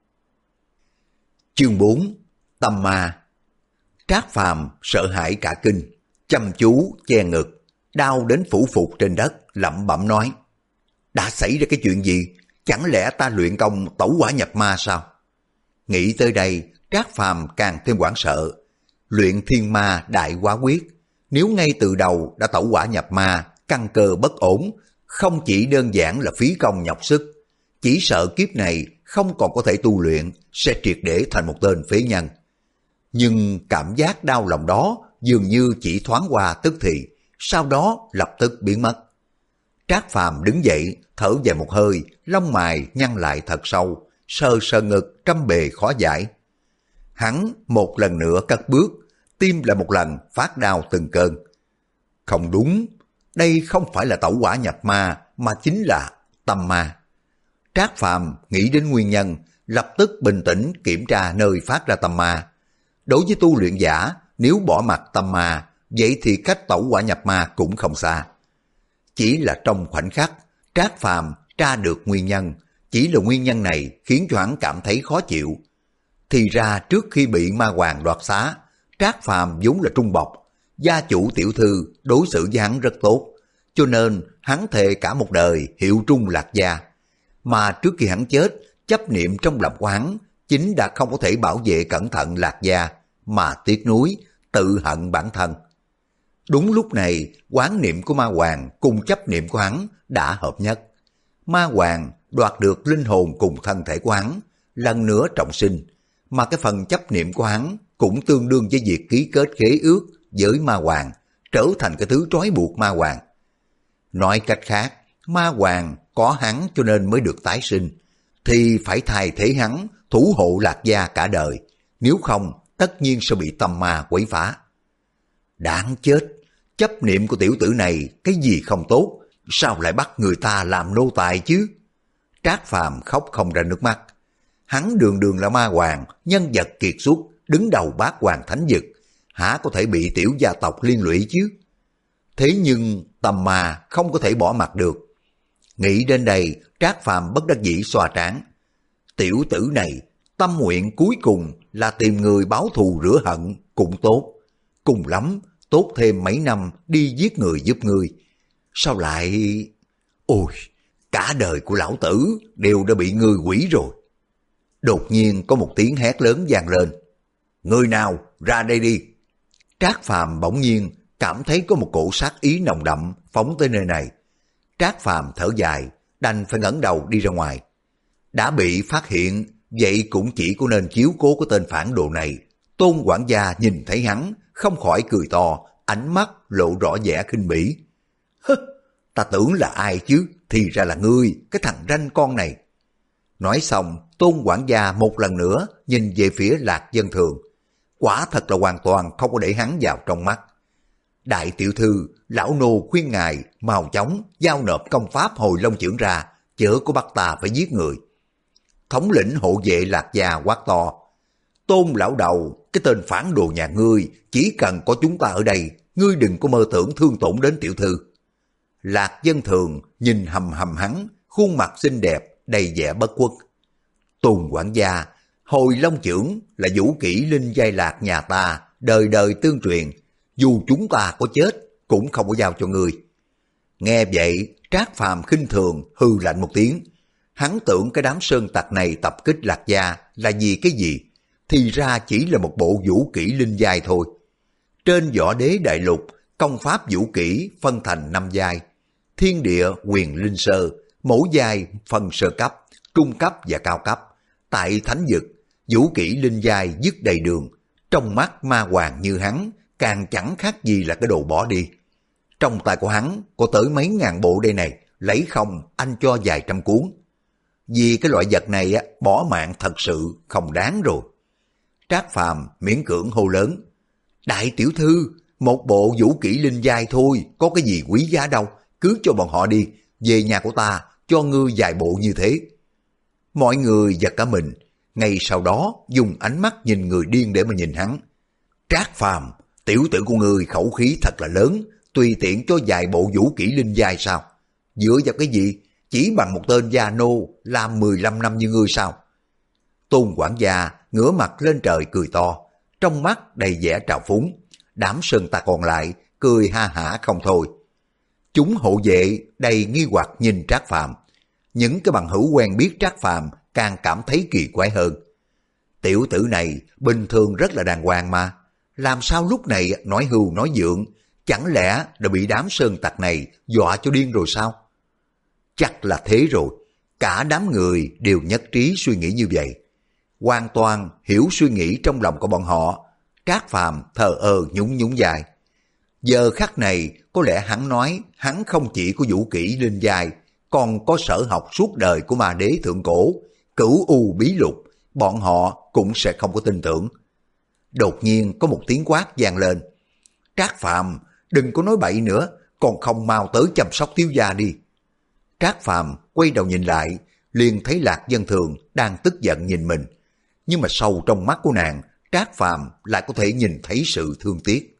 Chương bốn. Tâm ma. Trác Phàm sợ hãi cả kinh, chăm chú che ngực, đau đến phủ phục trên đất, lẩm bẩm nói: đã xảy ra cái chuyện gì? Chẳng lẽ ta luyện công tẩu hỏa nhập ma sao? Nghĩ tới đây, Trác Phàm càng thêm hoảng sợ. Luyện thiên ma đại quá quyết, nếu ngay từ đầu đã tẩu hỏa nhập ma, căn cơ bất ổn, không chỉ đơn giản là phí công nhọc sức, chỉ sợ kiếp này không còn có thể tu luyện, sẽ triệt để thành một tên phế nhân. Nhưng cảm giác đau lòng đó dường như chỉ thoáng qua tức thì, sau đó lập tức biến mất. Trác Phàm đứng dậy, thở dài một hơi, lông mày nhăn lại thật sâu, sờ sờ ngực trăm bề khó giải. Hắn một lần nữa cất bước, tim lại một lần phát đau từng cơn. Không đúng, đây không phải là tẩu hỏa nhập ma, mà chính là tâm ma. Trác Phàm nghĩ đến nguyên nhân, lập tức bình tĩnh kiểm tra nơi phát ra tâm ma. Đối với tu luyện giả, nếu bỏ mặc tâm ma, vậy thì cách tẩu hỏa nhập ma cũng không xa. Chỉ là trong khoảnh khắc, Trác Phàm tra được nguyên nhân, chỉ là nguyên nhân này khiến cho hắn cảm thấy khó chịu. Thì ra trước khi bị ma hoàng đoạt xá, Trác Phàm vốn là trung bộc, gia chủ tiểu thư đối xử với hắn rất tốt, cho nên hắn thề cả một đời hiệu trung Lạc Gia. Mà trước khi hắn chết, chấp niệm trong lòng của hắn chính đã không có thể bảo vệ cẩn thận Lạc Gia, mà tiếc nuối, tự hận bản thân. Đúng lúc này, quán niệm của ma hoàng cùng chấp niệm của hắn đã hợp nhất. Ma hoàng đoạt được linh hồn cùng thân thể của hắn, lần nữa trọng sinh, mà cái phần chấp niệm của hắn cũng tương đương với việc ký kết khế ước với ma hoàng, trở thành cái thứ trói buộc ma hoàng. Nói cách khác, ma hoàng có hắn cho nên mới được tái sinh, thì phải thay thế hắn thủ hộ Lạc Gia cả đời, nếu không tất nhiên sẽ bị tâm ma quấy phá. Đáng chết, chấp niệm của tiểu tử này cái gì không tốt, sao lại bắt người ta làm nô tài chứ? Trác Phàm khóc không ra nước mắt. Hắn đường đường là ma hoàng, nhân vật kiệt xuất, đứng đầu bát hoàng thánh vực, há có thể bị tiểu gia tộc liên lụy chứ? Thế nhưng tâm ma không có thể bỏ mặc được. Nghĩ đến đây, Trác Phàm bất đắc dĩ xoa trán. Tiểu tử này, tâm nguyện cuối cùng là tìm người báo thù rửa hận cũng tốt. Cùng lắm, tốt thêm mấy năm đi giết người giúp người. Sao lại... Ôi, cả đời của lão tử đều đã bị ngươi quỷ rồi. Đột nhiên có một tiếng hét lớn vang lên. Người nào, ra đây đi. Trác Phàm bỗng nhiên cảm thấy có một cổ sát ý nồng đậm phóng tới nơi này. Trác Phàm thở dài, đành phải ngẩng đầu đi ra ngoài. Đã bị phát hiện, vậy cũng chỉ có nên chiếu cố cái tên phản đồ này. Tôn quản gia nhìn thấy hắn, không khỏi cười to, ánh mắt lộ rõ vẻ khinh bỉ. Hứ, ta tưởng là ai chứ, thì ra là ngươi, cái thằng ranh con này. Nói xong, Tôn quản gia một lần nữa nhìn về phía Lạc Dân Thường. Quả thật là hoàn toàn không có để hắn vào trong mắt. Đại tiểu thư, lão nô khuyên ngài mau chóng giao nộp công pháp Hồi Long Chưởng ra, chớ có bắt ta phải giết người. Thống lĩnh hộ vệ Lạc Gia quát to. Tôn lão đầu, cái tên phản đồ nhà ngươi, chỉ cần có chúng ta ở đây, ngươi đừng có mơ tưởng thương tổn đến tiểu thư. Lạc Dân Thường nhìn hầm hầm hắn, khuôn mặt xinh đẹp, đầy vẻ bất khuất. Tôn quản gia, Hồi Long Chưởng là vũ kỹ linh giai lạc nhà ta, đời đời tương truyền, dù chúng ta có chết cũng không có giao cho ngươi. Nghe vậy, Trác Phàm khinh thường hư lạnh một tiếng. Hắn tưởng cái đám sơn tặc này tập kích Lạc Gia là vì cái gì? Thì ra chỉ là một bộ vũ kỹ linh giai thôi. Trên võ đế đại lục, công pháp vũ kỹ phân thành năm giai. Thiên địa quyền linh sơ, mỗi giai phân sơ cấp, trung cấp và cao cấp. Tại thánh vực, vũ kỹ linh giai dứt đầy đường. Trong mắt ma hoàng như hắn, càng chẳng khác gì là cái đồ bỏ đi. Trong tay của hắn có tới mấy ngàn bộ đây này, lấy không anh cho vài trăm cuốn. Vì cái loại vật này á, bỏ mạng thật sự không đáng rồi. Trác Phàm miễn cưỡng hô lớn. Đại tiểu thư, một bộ vũ kỹ linh giai thôi, có cái gì quý giá đâu, cứ cho bọn họ đi, về nhà của ta, cho ngươi vài bộ như thế. Mọi người giật cả mình, ngay sau đó dùng ánh mắt nhìn người điên để mà nhìn hắn. Trác Phàm, tiểu tử của ngươi khẩu khí thật là lớn, tùy tiện cho vài bộ vũ kỹ linh giai sao? Dựa vào cái gì? Chỉ bằng một tên gia nô làm mười lăm năm như ngươi sao? Tôn quản gia ngửa mặt lên trời cười to, trong mắt đầy vẻ trào phúng. Đám sơn tặc còn lại cười ha hả không thôi. Chúng hộ vệ đầy nghi hoặc nhìn Trác Phàm. Những cái bằng hữu quen biết Trác Phàm càng cảm thấy kỳ quái hơn. Tiểu tử này bình thường rất là đàng hoàng mà, làm sao lúc này nói hưu nói dượng, chẳng lẽ đã bị đám sơn tặc này dọa cho điên rồi sao? Chắc là thế rồi, cả đám người đều nhất trí suy nghĩ như vậy. Hoàn toàn hiểu suy nghĩ trong lòng của bọn họ. Trác Phàm thờ ơ nhún nhún vai. Giờ khắc này có lẽ hắn nói hắn không chỉ có vũ kỹ linh giai, còn có sở học suốt đời của ma đế thượng cổ, cửu u bí lục, bọn họ cũng sẽ không có tin tưởng. Đột nhiên có một tiếng quát vang lên. Trác Phàm, đừng có nói bậy nữa, còn không mau tới chăm sóc thiếu gia đi. Trác Phàm quay đầu nhìn lại, liền thấy Lạc Dân Thường đang tức giận nhìn mình. Nhưng mà sâu trong mắt của nàng, Trác Phàm lại có thể nhìn thấy sự thương tiếc.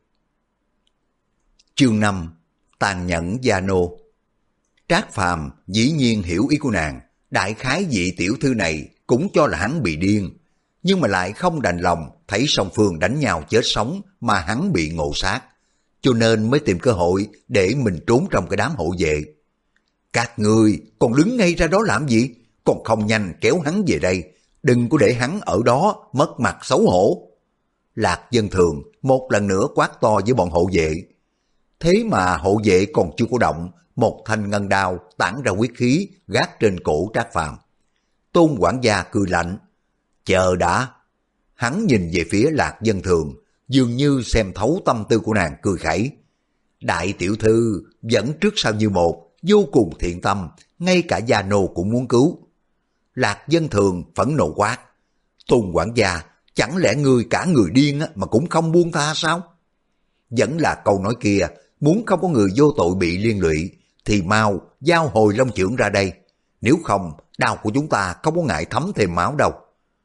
Chương năm, tàn nhẫn gia nô. Trác Phàm dĩ nhiên hiểu ý của nàng, đại khái vị tiểu thư này cũng cho là hắn bị điên, nhưng mà lại không đành lòng thấy song phương đánh nhau chết sống mà hắn bị ngộ sát, cho nên mới tìm cơ hội để mình trốn trong cái đám hộ vệ. Các ngươi còn đứng ngay ra đó làm gì? Còn không nhanh kéo hắn về đây, đừng có để hắn ở đó mất mặt xấu hổ. Lạc Dân Thường một lần nữa quát to với bọn hộ vệ. Thế mà hộ vệ còn chưa có động, một thanh ngân đao tản ra huyết khí gác trên cổ Trác Phàm. Tôn quản gia cười lạnh. Chờ đã. Hắn nhìn về phía Lạc Dân Thường, dường như xem thấu tâm tư của nàng, cười khẩy. Đại tiểu thư vẫn trước sau như một, vô cùng thiện tâm, ngay cả gia nô cũng muốn cứu. Lạc Dân Thường phẫn nộ quát. Tôn quản gia, chẳng lẽ ngươi cả người điên mà cũng không buông tha sao? Vẫn là câu nói kia, muốn không có người vô tội bị liên lụy, thì mau giao hồi long chưởng ra đây. Nếu không, đao của chúng ta không có ngại thấm thêm máu đâu.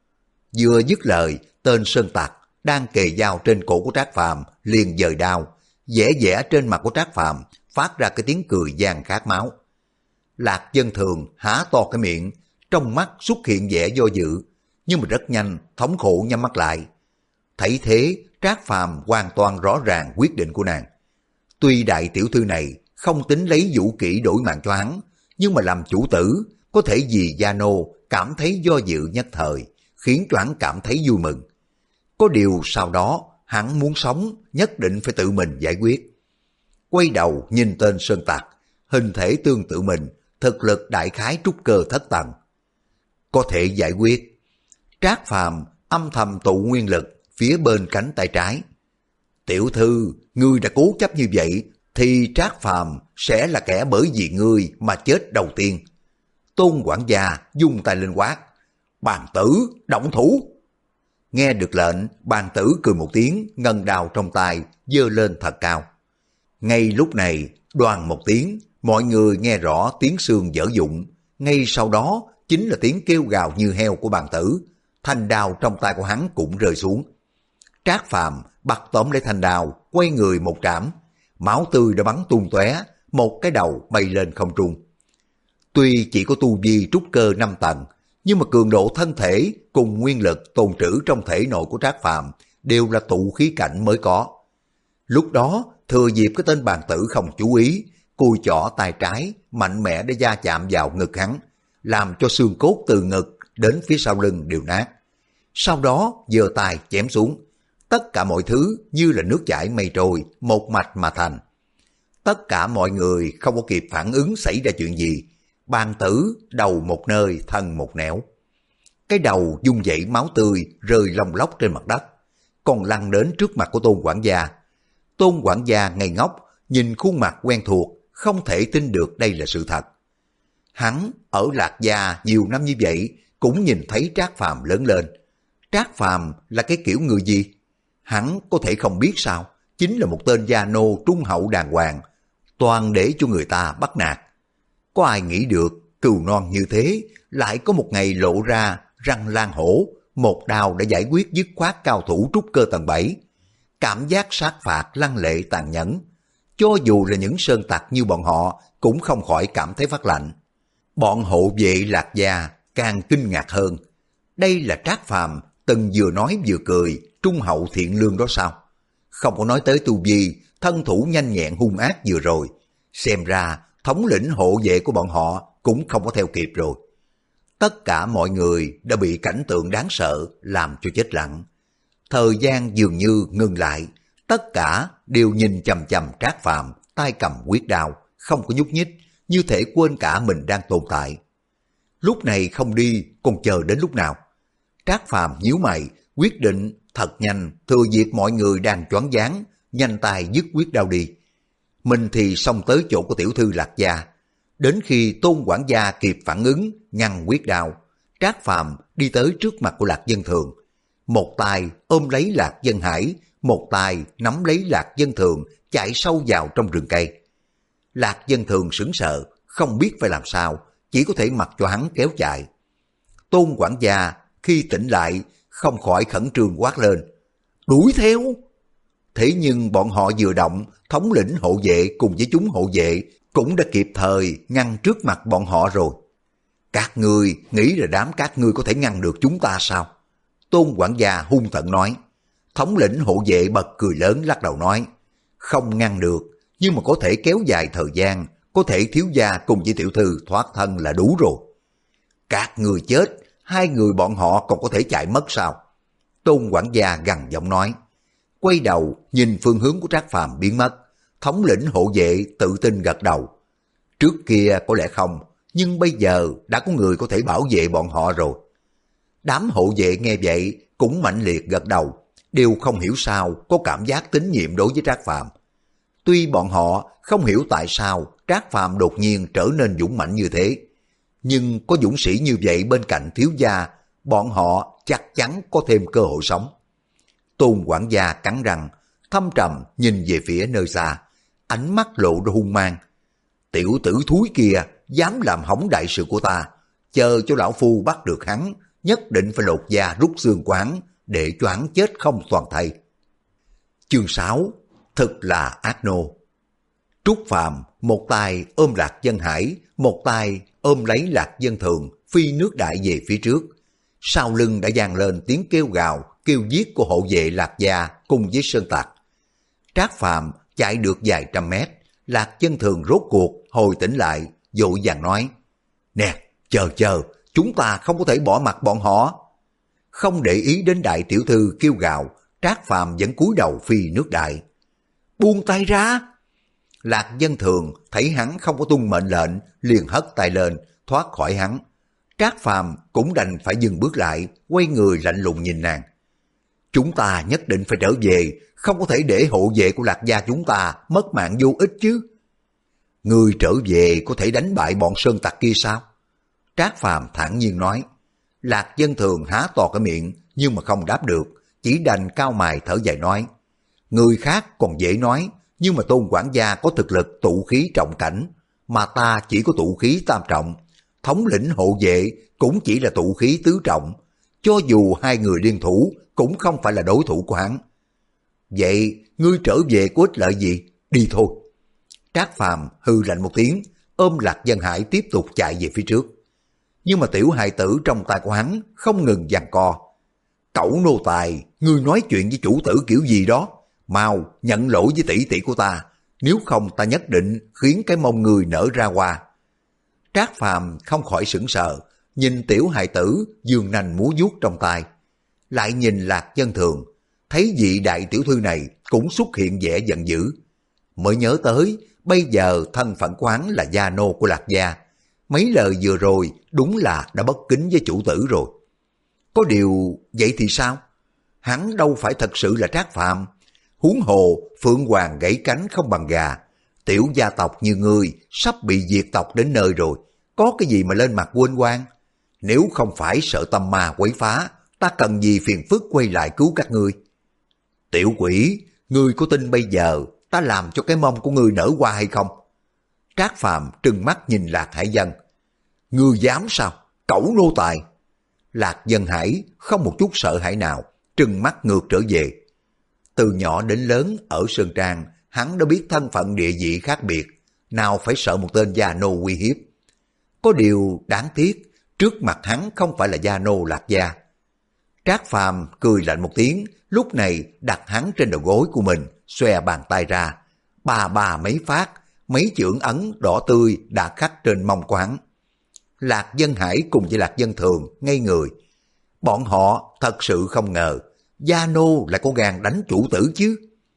Vừa dứt lời, tên sơn tặc đang kề dao trên cổ của Trác Phàm liền dời đao, vẽ vẽ trên mặt của Trác Phàm phát ra cái tiếng cười gian khát máu. Lạc Dân Thường há to cái miệng, trong mắt xuất hiện vẻ do dự, nhưng mà rất nhanh thống khổ nhắm mắt lại. Thấy thế, Trác Phàm hoàn toàn rõ ràng quyết định của nàng. Tuy đại tiểu thư này không tính lấy vũ kỹ đổi mạng cho hắn, nhưng mà làm chủ tử có thể vì gia nô cảm thấy do dự nhất thời, khiến cho hắn cảm thấy vui mừng. Có điều sau đó hắn muốn sống nhất định phải tự mình giải quyết. Quay đầu nhìn tên sơn tặc, hình thể tương tự mình, thực lực đại khái trúc cơ thất tầng. Có thể giải quyết. Trác Phàm âm thầm tụ nguyên lực phía bên cánh tay trái. Tiểu thư, ngươi đã cố chấp như vậy, thì Trác Phàm sẽ là kẻ bởi vì ngươi mà chết đầu tiên. Tôn quản gia dung tay lên quát. Bàn tử, động thủ. Nghe được lệnh, bàn tử cười một tiếng, ngân đao trong tay giơ lên thật cao. Ngay lúc này, đoàn một tiếng, mọi người nghe rõ tiếng xương dở dụng. Ngay sau đó chính là tiếng kêu gào như heo của bàn tử. Thanh đao trong tay của hắn cũng rơi xuống. Trác Phàm bắt tóm lấy thanh đao, quay người một trảm, máu tươi đã bắn tung tóe, một cái đầu bay lên không trung. Tuy chỉ có tu vi trúc cơ năm tầng, nhưng mà cường độ thân thể cùng nguyên lực tồn trữ trong thể nội của Trác Phàm đều là tụ khí cảnh mới có. Lúc đó thừa dịp cái tên bàn tử không chú ý, cùi chỏ tay trái mạnh mẽ để va chạm vào ngực hắn, làm cho xương cốt từ ngực đến phía sau lưng đều nát. Sau đó giơ tay chém xuống, tất cả mọi thứ như là nước chảy mây trôi, một mạch mà thành. Tất cả mọi người không có kịp phản ứng xảy ra chuyện gì, bàn tử đầu một nơi thân một nẻo. Cái đầu dung dậy máu tươi rơi lông lóc trên mặt đất, còn lăn đến trước mặt của Tôn quản gia. Tôn quản gia ngây ngốc, nhìn khuôn mặt quen thuộc, không thể tin được đây là sự thật. Hắn ở Lạc Gia nhiều năm như vậy, cũng nhìn thấy Trác Phàm lớn lên. Trác Phàm là cái kiểu người gì? Hắn có thể không biết sao? Chính là một tên gia nô trung hậu đàng hoàng, toàn để cho người ta bắt nạt. Có ai nghĩ được cừu non như thế lại có một ngày lộ ra răng lan hổ, một đao đã giải quyết dứt khoát cao thủ trúc cơ tầng bảy. Cảm giác sát phạt lăng lệ tàn nhẫn, cho dù là những sơn tặc như bọn họ cũng không khỏi cảm thấy phát lạnh. Bọn hộ vệ Lạc Gia càng kinh ngạc hơn. Đây là Trác Phàm từng vừa nói vừa cười, trung hậu thiện lương đó sao? Không có nói tới tu vi, thân thủ nhanh nhẹn hung ác vừa rồi. Xem ra thống lĩnh hộ vệ của bọn họ cũng không có theo kịp rồi. Tất cả mọi người đã bị cảnh tượng đáng sợ làm cho chết lặng. Thời gian dường như ngừng lại, tất cả đều nhìn chằm chằm Trác Phàm, tay cầm quyết đao, không có nhúc nhích, như thể quên cả mình đang tồn tại. Lúc này không đi, còn chờ đến lúc nào? Trác Phàm nhíu mày, quyết định thật nhanh, thừa dịp mọi người đang choáng váng, nhanh tay dứt quyết đao đi. Mình thì xông tới chỗ của tiểu thư Lạc Gia. Đến khi Tôn quản gia kịp phản ứng, ngăn quyết đao, Trác Phàm đi tới trước mặt của Lạc Dân Thường. Một tay ôm lấy Lạc Dân Hải, một tay nắm lấy Lạc Dân Thường chạy sâu vào trong rừng cây. Lạc Dân Thường sững sờ, không biết phải làm sao, chỉ có thể mặc cho hắn kéo chạy. Tôn quản gia khi tỉnh lại không khỏi khẩn trương quát lên, đuổi theo. Thế nhưng bọn họ vừa động, thống lĩnh hộ vệ cùng với chúng hộ vệ cũng đã kịp thời ngăn trước mặt bọn họ rồi. Các ngươi nghĩ là đám các ngươi có thể ngăn được chúng ta sao? Tôn quản gia hung tợn nói. Thống lĩnh hộ vệ bật cười lớn lắc đầu nói, không ngăn được, nhưng mà có thể kéo dài thời gian, có thể thiếu gia cùng với tiểu thư thoát thân là đủ rồi. Các người chết, hai người bọn họ còn có thể chạy mất sao? Tôn quản gia gằn giọng nói. Quay đầu nhìn phương hướng của Trác Phàm biến mất, thống lĩnh hộ vệ tự tin gật đầu. Trước kia có lẽ không, nhưng bây giờ đã có người có thể bảo vệ bọn họ rồi. Đám hộ vệ nghe vậy cũng mạnh liệt gật đầu, đều không hiểu sao có cảm giác tín nhiệm đối với Trác Phàm. Tuy bọn họ không hiểu tại sao Trác Phàm đột nhiên trở nên dũng mãnh như thế, nhưng có dũng sĩ như vậy bên cạnh thiếu gia, bọn họ chắc chắn có thêm cơ hội sống. Tôn quản gia cắn răng, thâm trầm nhìn về phía nơi xa, ánh mắt lộ ra hung mang. Tiểu tử thúi kia dám làm hỏng đại sự của ta, chờ cho lão phu bắt được hắn, nhất định phải lột da rút xương quán để cho hắn chết không toàn thây. Chương sáu, thật là ác nô. Trúc Phàm một tay ôm Lạc Dân Hải, một tay ôm lấy Lạc Dân Thường, phi nước đại về phía trước. Sau lưng đã vang lên tiếng kêu gào, kêu giết của hộ vệ Lạc Gia cùng với sơn tặc. Trác Phàm chạy được vài trăm mét, Lạc Dân Thường rốt cuộc hồi tỉnh lại, vội vàng nói, nè, chờ chờ, chúng ta không có thể bỏ mặc bọn họ. Không để ý đến đại tiểu thư kêu gào, Trác Phàm vẫn cúi đầu phi nước đại. Buông tay ra! Lạc Dân Thường thấy hắn không có tuân mệnh lệnh, liền hất tay lên, thoát khỏi hắn. Trác Phàm cũng đành phải dừng bước lại, quay người lạnh lùng nhìn nàng. Chúng ta nhất định phải trở về, không có thể để hộ vệ của Lạc Gia chúng ta mất mạng vô ích chứ. Người trở về có thể đánh bại bọn sơn tặc kia sao? Trác Phàm thản nhiên nói. Lạc Dân Thường há to cái miệng nhưng mà không đáp được, chỉ đành cao mày thở dài nói. Người khác còn dễ nói, nhưng mà Tôn quản gia có thực lực tụ khí trọng cảnh, mà ta chỉ có tụ khí tam trọng, thống lĩnh hộ vệ cũng chỉ là tụ khí tứ trọng, cho dù hai người liên thủ cũng không phải là đối thủ của hắn. Vậy ngươi trở về có ích lợi gì? Đi thôi. Trác Phàm hư lạnh một tiếng, ôm Lạc Dân Hải tiếp tục chạy về phía trước. Nhưng mà tiểu hài tử trong tay của hắn không ngừng giằng co. Cẩu nô tài, ngươi nói chuyện với chủ tử kiểu gì đó, mau nhận lỗi với tỷ tỷ của ta, nếu không ta nhất định khiến cái mông người nở ra hoa. Trác Phàm không khỏi sững sờ, nhìn tiểu hài tử dương nanh múa vuốt trong tay, lại nhìn Lạc Dân Thường, thấy vị đại tiểu thư này cũng xuất hiện vẻ giận dữ. Mới nhớ tới, bây giờ thân phận của hắn là gia nô của Lạc gia. Mấy lời vừa rồi đúng là đã bất kính với chủ tử rồi. Có điều, vậy thì sao? Hắn đâu phải thật sự là Trác Phàm. Huống hồ, Phượng Hoàng gãy cánh không bằng gà. Tiểu gia tộc như ngươi sắp bị diệt tộc đến nơi rồi. Có cái gì mà lên mặt quên quan? Nếu không phải sợ tâm ma quấy phá, ta cần gì phiền phức quay lại cứu các ngươi? Tiểu quỷ, ngươi có tin bây giờ ta làm cho cái mông của ngươi nở hoa hay không? Trác Phàm trừng mắt nhìn Lạc Hải Dân. Ngươi dám sao? Cẩu nô tài! Lạc Dân Hải không một chút sợ hãi nào, trừng mắt ngược trở về. Từ nhỏ đến lớn ở Sơn Trang, hắn đã biết thân phận địa vị khác biệt, nào phải sợ một tên gia nô uy hiếp. Có điều đáng tiếc, trước mặt hắn không phải là gia nô Lạc gia. Trác Phàm cười lạnh một tiếng, lúc này đặt hắn trên đầu gối của mình, xòe bàn tay ra, ba ba mấy phát, mấy chưởng ấn đỏ tươi đã khắc trên mông của hắn. Lạc Dân Hải cùng với Lạc Dân Thường ngây người. Bọn họ thật sự không ngờ gia nô lại có gan đánh chủ tử chứ.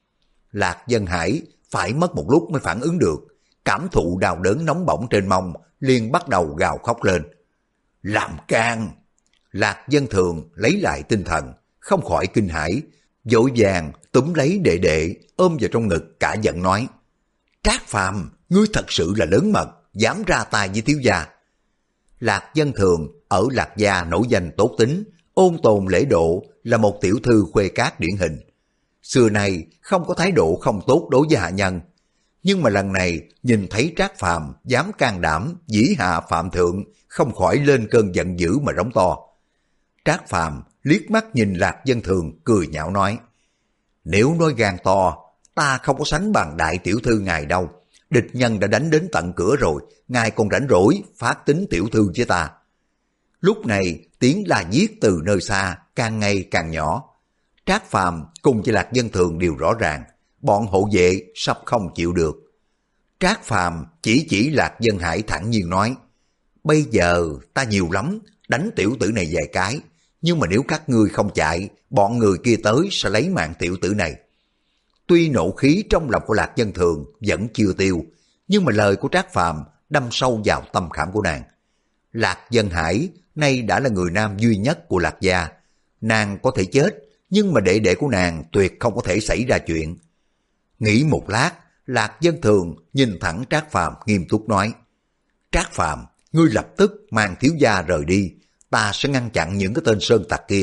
Lạc Dân Hải phải mất một lúc mới phản ứng được, cảm thụ đau đớn nóng bỏng trên mông, liền bắt đầu gào khóc lên. Làm can! Lạc Dân Thường lấy lại tinh thần, không khỏi kinh hãi, vội vàng túm lấy đệ đệ ôm vào trong ngực, cả giận nói: Trác Phàm, ngươi thật sự là lớn mật, dám ra tay với thiếu gia. Lạc Dân Thường ở Lạc gia nổi danh tốt tính, ôn tồn lễ độ, là một tiểu thư khuê cát điển hình. Xưa nay không có thái độ không tốt đối với hạ nhân, nhưng mà lần này nhìn thấy Trác Phàm dám can đảm dĩ hạ phạm thượng, không khỏi lên cơn giận dữ mà rống to. Trác Phàm liếc mắt nhìn Lạc Dân Thường, cười nhạo nói: Nếu nói gan to, ta không có sánh bằng đại tiểu thư ngài đâu. Địch nhân đã đánh đến tận cửa rồi, ngài còn rảnh rỗi phát tính tiểu thư với ta. Lúc này tiếng la giết từ nơi xa càng ngày càng nhỏ. Trác Phàm cùng với Lạc Dân Thường đều rõ ràng, bọn hộ vệ sắp không chịu được. Trác Phàm chỉ chỉ Lạc Dân Hải thẳng nhiên nói: Bây giờ ta nhiều lắm, đánh tiểu tử này vài cái, nhưng mà nếu các ngươi không chạy, bọn người kia tới sẽ lấy mạng tiểu tử này. Tuy nộ khí trong lòng của Lạc Dân Thường vẫn chưa tiêu, nhưng mà lời của Trác Phàm đâm sâu vào tâm khảm của nàng. Lạc Dân Hải nay đã là người nam duy nhất của Lạc gia. Nàng có thể chết, nhưng mà đệ đệ của nàng tuyệt không có thể xảy ra chuyện. Nghĩ một lát, Lạc Dân Thường nhìn thẳng Trác Phàm nghiêm túc nói: Trác Phàm, ngươi lập tức mang thiếu gia rời đi, ta sẽ ngăn chặn những cái tên sơn tặc kia.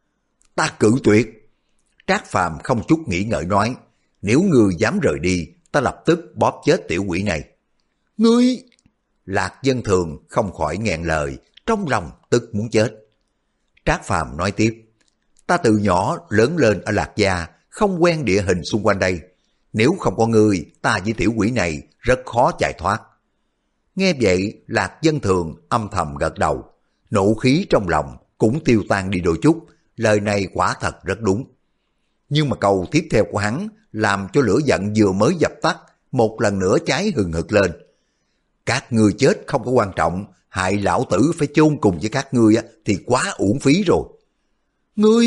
Ta cự tuyệt. Trác Phàm không chút nghĩ ngợi nói: Nếu ngươi dám rời đi, ta lập tức bóp chết tiểu quỷ này. Ngươi! Lạc Dân Thường không khỏi nghẹn lời, trong lòng tức muốn chết. Trác Phàm nói tiếp: Ta từ nhỏ lớn lên ở Lạc gia, không quen địa hình xung quanh đây. Nếu không có ngươi, ta với tiểu quỷ này rất khó chạy thoát. Nghe vậy, Lạc Dân Thường âm thầm gật đầu, nộ khí trong lòng cũng tiêu tan đi đôi chút, lời này quả thật rất đúng. Nhưng mà câu tiếp theo của hắn làm cho lửa giận vừa mới dập tắt, một lần nữa cháy hừng hực lên. Các ngươi chết không có quan trọng, hại lão tử phải chôn cùng với các ngươi thì quá uổng phí rồi. Ngươi!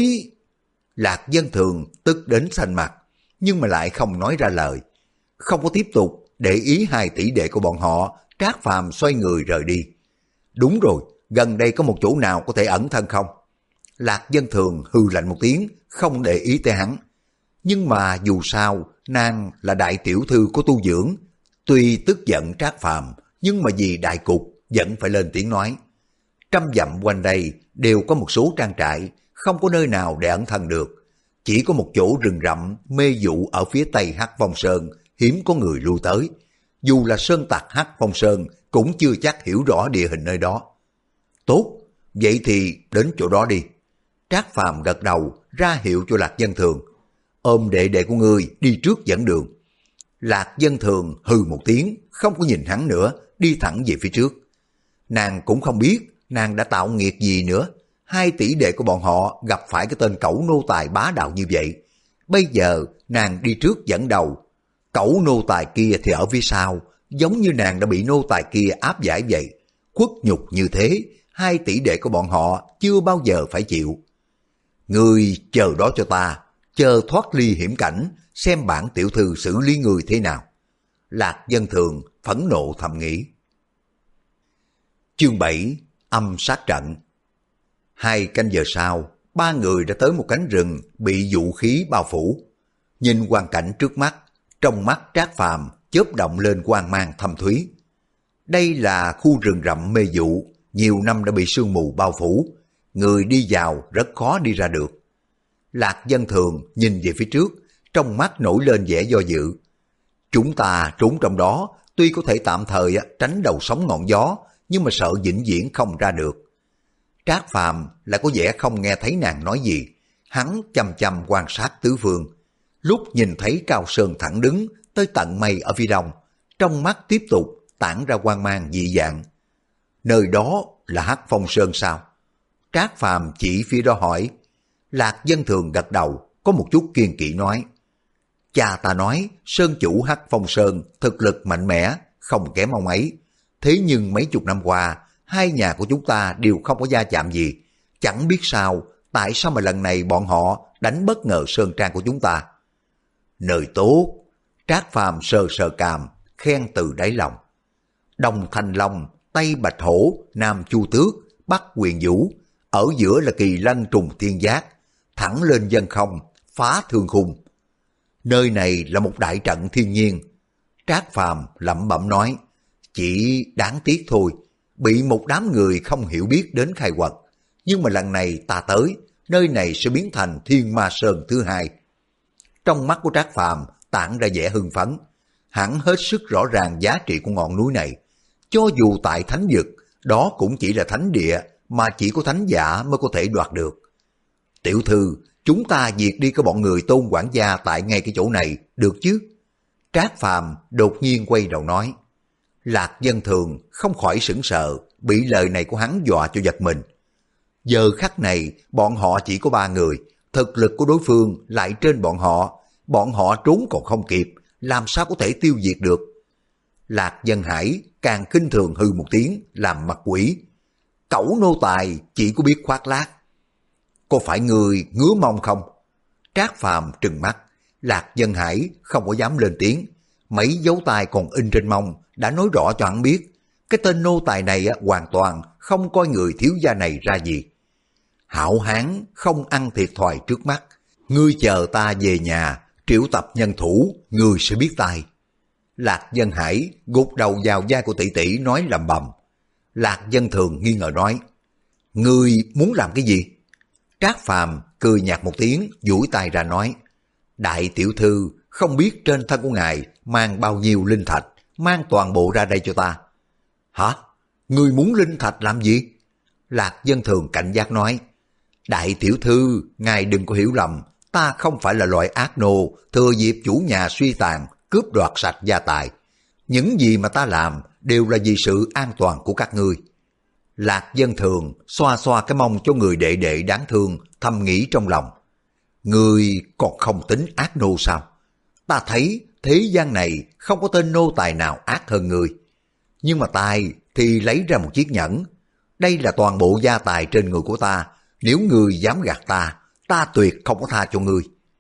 Lạc Dân Thường tức đến xanh mặt, nhưng mà lại không nói ra lời. Không có tiếp tục để ý hai tỷ đệ của bọn họ. Trác Phàm xoay người rời đi. Đúng rồi, gần đây có một chỗ nào có thể ẩn thân không? Lạc Dân Thường hừ lạnh một tiếng, không để ý tới hắn. Nhưng mà dù sao, nàng là đại tiểu thư của tu dưỡng. Tuy tức giận Trác Phàm, nhưng mà vì đại cục vẫn phải lên tiếng nói. Trăm dặm quanh đây đều có một số trang trại, không có nơi nào để ẩn thân được. Chỉ có một chỗ rừng rậm mê dụ ở phía tây Hắc Phong Sơn, hiếm có người lui tới. Dù là sơn tặc Hắc Phong Sơn cũng chưa chắc hiểu rõ địa hình nơi đó. Tốt, vậy thì đến chỗ đó đi. Trác Phàm gật đầu ra hiệu cho Lạc Dân Thường. Ôm đệ đệ của ngươi đi trước dẫn đường. Lạc Dân Thường hừ một tiếng, không có nhìn hắn nữa, đi thẳng về phía trước. Nàng cũng không biết nàng đã tạo nghiệt gì nữa. Hai tỷ đệ của bọn họ gặp phải cái tên cẩu nô tài bá đạo như vậy. Bây giờ nàng đi trước dẫn đầu, Cẩu nô tài kia thì ở phía sau, giống như nàng đã bị nô tài kia áp giải vậy. Khuất nhục như thế, hai tỷ đệ của bọn họ chưa bao giờ phải chịu. Ngươi chờ đó cho ta, chờ thoát ly hiểm cảnh, xem bản tiểu thư xử lý người thế nào. Lạc Dân Thường phẫn nộ thầm nghĩ. Chương bảy, âm sát trận. Hai canh giờ sau, ba người đã tới một cánh rừng bị vũ khí bao phủ. Nhìn quang cảnh trước mắt, trong mắt Trác Phàm chớp động lên quang mang thâm thúy. Đây là khu rừng rậm mê vụ, nhiều năm đã bị sương mù bao phủ, người đi vào rất khó đi ra được. Lạc Dân Thường nhìn về phía trước, trong mắt nổi lên vẻ do dự. Chúng ta trốn trong đó, tuy có thể tạm thời tránh đầu sóng ngọn gió, nhưng mà sợ vĩnh viễn không ra được. Trác Phàm lại có vẻ không nghe thấy nàng nói gì, hắn chăm chăm quan sát tứ phương. Lúc nhìn thấy Cao Sơn thẳng đứng tới tận mây ở phía đông, trong mắt tiếp tục tản ra quang mang dị dạng. Nơi đó là Hắc Phong Sơn sao? Trác Phàm chỉ phía đó hỏi. Lạc Dân Thường gật đầu, có một chút kiên kỵ nói. Cha ta nói Sơn chủ Hắc Phong Sơn thực lực mạnh mẽ, không kém ông ấy. Thế nhưng mấy chục năm qua, hai nhà của chúng ta đều không có va chạm gì. Chẳng biết sao, tại sao mà lần này bọn họ đánh bất ngờ Sơn Trang của chúng ta. Nơi tốt, Trác Phàm sờ sờ cằm, khen từ đáy lòng. Đông Thanh Long, Tây Bạch Hổ, Nam Chu Tước, Bắc Quyền Vũ, ở giữa là Kỳ Lân Trùng Thiên Giác, thẳng lên dân không, phá thương khung. Nơi này là một đại trận thiên nhiên. Trác Phàm lẩm bẩm nói, chỉ đáng tiếc thôi, bị một đám người không hiểu biết đến khai quật. Nhưng mà lần này ta tới, nơi này sẽ biến thành Thiên Ma Sơn thứ hai. Trong mắt của Trác Phàm tản ra vẻ hưng phấn, hắn hết sức rõ ràng giá trị của ngọn núi này. Cho dù tại thánh vực, đó cũng chỉ là thánh địa mà chỉ có thánh giả mới có thể đoạt được. Tiểu thư, chúng ta diệt đi cái bọn người Tôn quản gia tại ngay cái chỗ này, được chứ? Trác Phàm đột nhiên quay đầu nói. Lạc Dân Thường không khỏi sững sờ, bị lời này của hắn dọa cho giật mình. Giờ khắc này, bọn họ chỉ có ba người, thực lực của đối phương lại trên bọn họ, bọn họ trốn còn không kịp, làm sao có thể tiêu diệt được. Lạc Dân Hải càng khinh thường hư một tiếng, làm mặt quỷ. Cẩu nô tài chỉ có biết khoác lác. Có phải người ngứa mông không? Trác Phàm trừng mắt, Lạc Dân Hải không có dám lên tiếng. Mấy dấu tay còn in trên mông đã nói rõ cho hắn biết, cái tên nô tài này hoàn toàn không coi người thiếu gia này ra gì. Hảo hán không ăn thiệt thòi trước mắt, ngươi chờ ta về nhà, triệu tập nhân thủ, ngươi sẽ biết tay. Lạc Dân Hải gục đầu vào vai của tỷ tỷ nói lầm bầm. Lạc Dân Thường nghi ngờ nói, ngươi muốn làm cái gì? Trác Phàm cười nhạt một tiếng, duỗi tay ra nói, đại tiểu thư không biết trên thân của ngài mang bao nhiêu linh thạch, mang toàn bộ ra đây cho ta. Hả? Ngươi muốn linh thạch làm gì? Lạc Dân Thường cảnh giác nói, đại tiểu thư, ngài đừng có hiểu lầm, ta không phải là loại ác nô, thừa dịp chủ nhà suy tàn, cướp đoạt sạch gia tài. Những gì mà ta làm đều là vì sự an toàn của các ngươi. Lạc Dân Thường xoa xoa cái mông cho người đệ đệ đáng thương, thầm nghĩ trong lòng. Ngươi còn không tính ác nô sao? Ta thấy thế gian này không có tên nô tài nào ác hơn ngươi. Nhưng mà tài thì lấy ra một chiếc nhẫn. Đây là toàn bộ gia tài trên người của ta. Nếu ngươi dám gạt ta, ta tuyệt không có tha cho ngươi.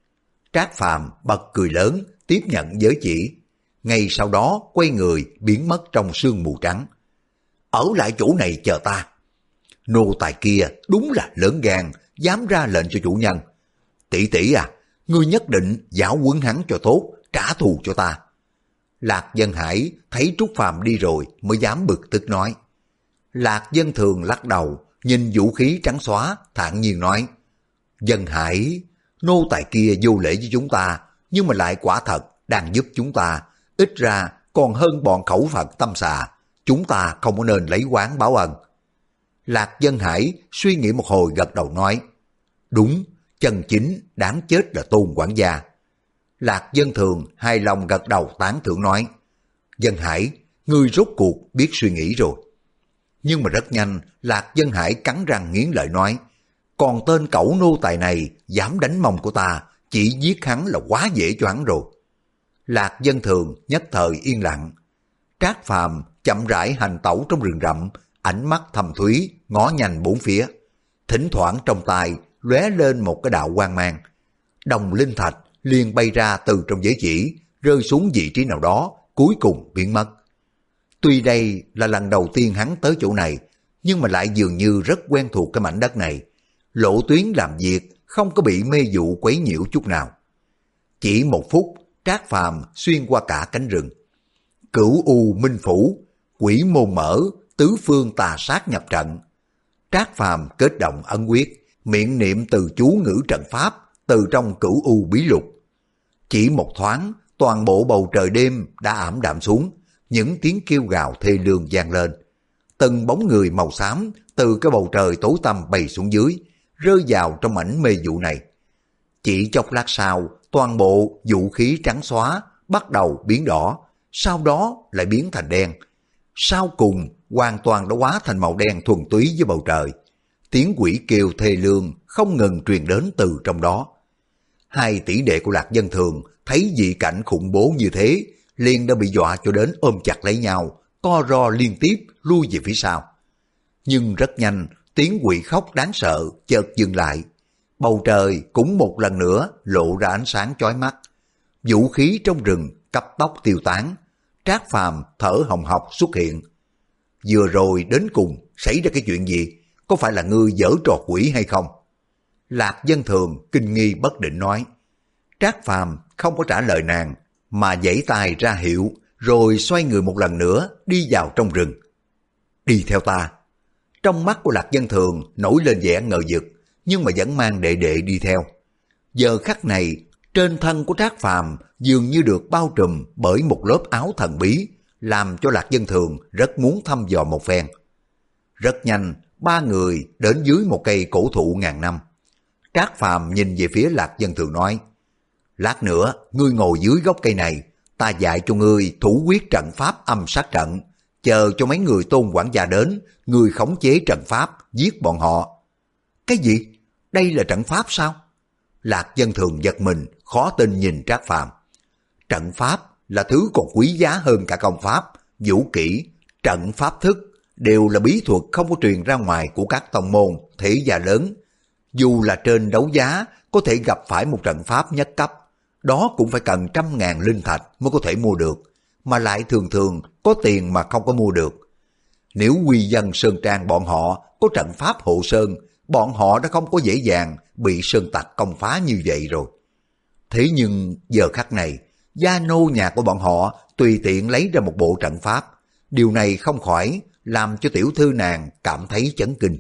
Trác Phàm bật cười lớn, tiếp nhận giới chỉ. Ngay sau đó quay người biến mất trong sương mù trắng. Ở lại chỗ này chờ ta. Nô tài kia đúng là lớn gan, dám ra lệnh cho chủ nhân. Tỷ tỷ à, ngươi nhất định giáo huấn hắn cho tốt, trả thù cho ta. Lạc Dân Hải thấy Trúc Phàm đi rồi mới dám bực tức nói. Lạc Dân Thường lắc đầu, nhìn vũ khí trắng xóa, thản nhiên nói. Dân Hải, nô tài kia vô lễ với chúng ta, nhưng mà lại quả thật đang giúp chúng ta, ít ra còn hơn bọn khẩu Phật tâm xà, chúng ta không có nên lấy oán báo ân. Lạc Dân Hải suy nghĩ một hồi gật đầu nói, đúng, chân chính đáng chết là Tôn quản gia. Lạc Dân Thường hài lòng gật đầu tán thưởng nói, Dân Hải, ngươi rốt cuộc biết suy nghĩ rồi. Nhưng mà rất nhanh, Lạc Dân Hải cắn răng nghiến lợi nói, còn tên cẩu nô tài này dám đánh mông của ta, chỉ giết hắn là quá dễ cho hắn rồi. Lạc Dân Thường nhất thời yên lặng. Trác Phàm chậm rãi hành tẩu trong rừng rậm, ánh mắt thâm thúy, ngó nhanh bốn phía. Thỉnh thoảng trong tai lóe lên một cái đạo quang mang. Đồng linh thạch liền bay ra từ trong giới chỉ, rơi xuống vị trí nào đó, cuối cùng biến mất. Tuy đây là lần đầu tiên hắn tới chỗ này, nhưng mà lại dường như rất quen thuộc cái mảnh đất này. Lộ tuyến làm việc không có bị mê dụ quấy nhiễu chút nào. Chỉ một phút, Trác Phàm xuyên qua cả cánh rừng. Cửu U Minh Phủ, quỷ môn mở, tứ phương tà sát nhập trận. Trác Phàm kết động ấn quyết, miệng niệm từ chú ngữ trận pháp từ trong Cửu U bí lục. Chỉ một thoáng, toàn bộ bầu trời đêm đã ảm đạm xuống, những tiếng kêu gào thê lương vang lên. Từng bóng người màu xám từ cái bầu trời tối tăm bay xuống dưới, rơi vào trong mảnh mê vụ này. Chỉ chốc lát sau, toàn bộ vũ khí trắng xóa bắt đầu biến đỏ, sau đó lại biến thành đen. Sau cùng hoàn toàn đã hóa thành màu đen thuần túy với bầu trời. Tiếng quỷ kêu thê lương không ngừng truyền đến từ trong đó. Hai tỷ đệ của Lạc Dân Thường thấy dị cảnh khủng bố như thế, liền đã bị dọa cho đến ôm chặt lấy nhau, co ro liên tiếp lui về phía sau. Nhưng rất nhanh, tiếng quỷ khóc đáng sợ chợt dừng lại. Bầu trời cũng một lần nữa lộ ra ánh sáng chói mắt. Vũ khí trong rừng cấp tốc tiêu tán. Trác Phàm thở hồng hộc xuất hiện. Vừa rồi đến cùng xảy ra cái chuyện gì? Có phải là ngươi giở trò quỷ hay không? Lạc Dân Thường kinh nghi bất định nói. Trác Phàm không có trả lời nàng, mà giãy tay ra hiệu, rồi xoay người một lần nữa đi vào trong rừng. Đi theo ta. Trong mắt của Lạc Dân Thường nổi lên vẻ ngờ vực, nhưng mà vẫn mang đệ đệ đi theo. Giờ khắc này, trên thân của Trác Phàm dường như được bao trùm bởi một lớp áo thần bí, làm cho Lạc Dân Thường rất muốn thăm dò một phen. Rất nhanh, ba người đến dưới một cây cổ thụ ngàn năm. Trác Phàm nhìn về phía Lạc Dân Thường nói, lát nữa, ngươi ngồi dưới gốc cây này, ta dạy cho ngươi thủ quyết trận pháp âm sát trận, chờ cho mấy người Tôn quản gia đến, ngươi khống chế trận pháp, giết bọn họ. Cái gì? Đây là trận pháp sao? Lạc Dân Thường giật mình, khó tin nhìn Trác Phàm. Trận pháp là thứ còn quý giá hơn cả công pháp, vũ kỹ, trận pháp thức, đều là bí thuật không có truyền ra ngoài của các tông môn, thế gia lớn. Dù là trên đấu giá, có thể gặp phải một trận pháp nhất cấp, đó cũng phải cần trăm ngàn linh thạch mới có thể mua được, mà lại thường thường có tiền mà không có mua được. Nếu quy dân Sơn Trang bọn họ có trận pháp hộ sơn, bọn họ đã không có dễ dàng bị sơn tặc công phá như vậy rồi. Thế nhưng giờ khắc này, gia nô nhà của bọn họ tùy tiện lấy ra một bộ trận pháp, điều này không khỏi làm cho tiểu thư nàng cảm thấy chấn kinh.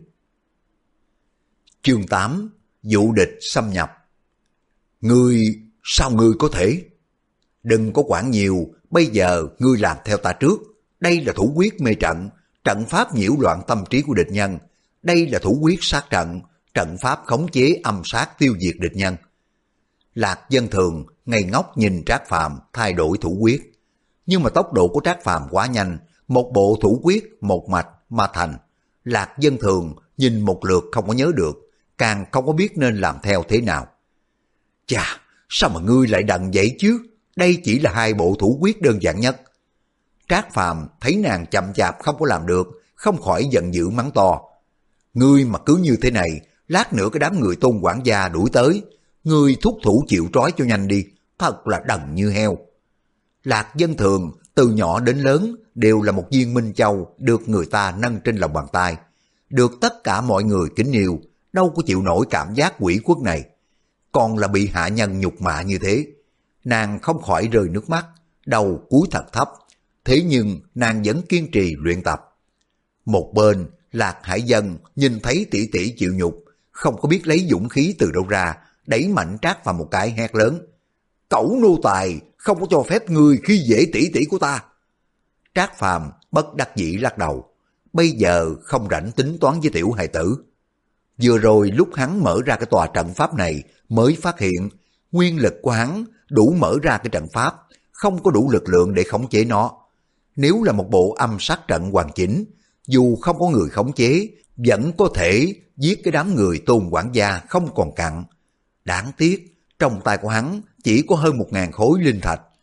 Chương tám. Vụ địch xâm nhập. Ngươi, sao ngươi có thể? Đừng có quản nhiều, bây giờ ngươi làm theo ta trước. Đây là thủ quyết mê trận, trận pháp nhiễu loạn tâm trí của địch nhân. Đây là thủ quyết sát trận, trận pháp khống chế âm sát tiêu diệt địch nhân. Lạc Dân Thường ngây ngốc nhìn Trác Phàm thay đổi thủ quyết. Nhưng mà tốc độ của Trác Phàm quá nhanh, một bộ thủ quyết một mạch mà thành. Lạc Dân Thường nhìn một lượt không có nhớ được, càng không có biết nên làm theo thế nào. Chà, sao mà ngươi lại đần vậy chứ? Đây chỉ là hai bộ thủ quyết đơn giản nhất. Trác Phàm thấy nàng chậm chạp không có làm được, không khỏi giận dữ mắng to. Ngươi mà cứ như thế này, lát nữa cái đám người Tôn quản gia đuổi tới, ngươi thúc thủ chịu trói cho nhanh đi, thật là đần như heo. Lạc Dân Thường từ nhỏ đến lớn đều là một viên minh châu được người ta nâng trên lòng bàn tay, được tất cả mọi người kính yêu, đâu có chịu nổi cảm giác ủy khuất này. Còn là bị hạ nhân nhục mạ như thế, nàng không khỏi rơi nước mắt, đầu cúi thật thấp, thế nhưng nàng vẫn kiên trì luyện tập. Một bên, Lạc Hải Dân nhìn thấy tỷ tỷ chịu nhục, không có biết lấy dũng khí từ đâu ra, đẩy mạnh Trác Phàm một cái hét lớn. Cẩu nô tài, không có cho phép ngươi khi dễ tỷ tỷ của ta. Trác Phàm bất đắc dĩ lắc đầu, bây giờ không rảnh tính toán với tiểu hài tử. Vừa rồi lúc hắn mở ra cái tòa trận pháp này mới phát hiện nguyên lực của hắn đủ mở ra cái trận pháp, không có đủ lực lượng để khống chế nó. Nếu là một bộ âm sát trận hoàn chỉnh, dù không có người khống chế, vẫn có thể giết cái đám người Tôn quản gia không còn cặn. Đáng tiếc, trong tay của hắn chỉ có hơn một ngàn khối linh thạch.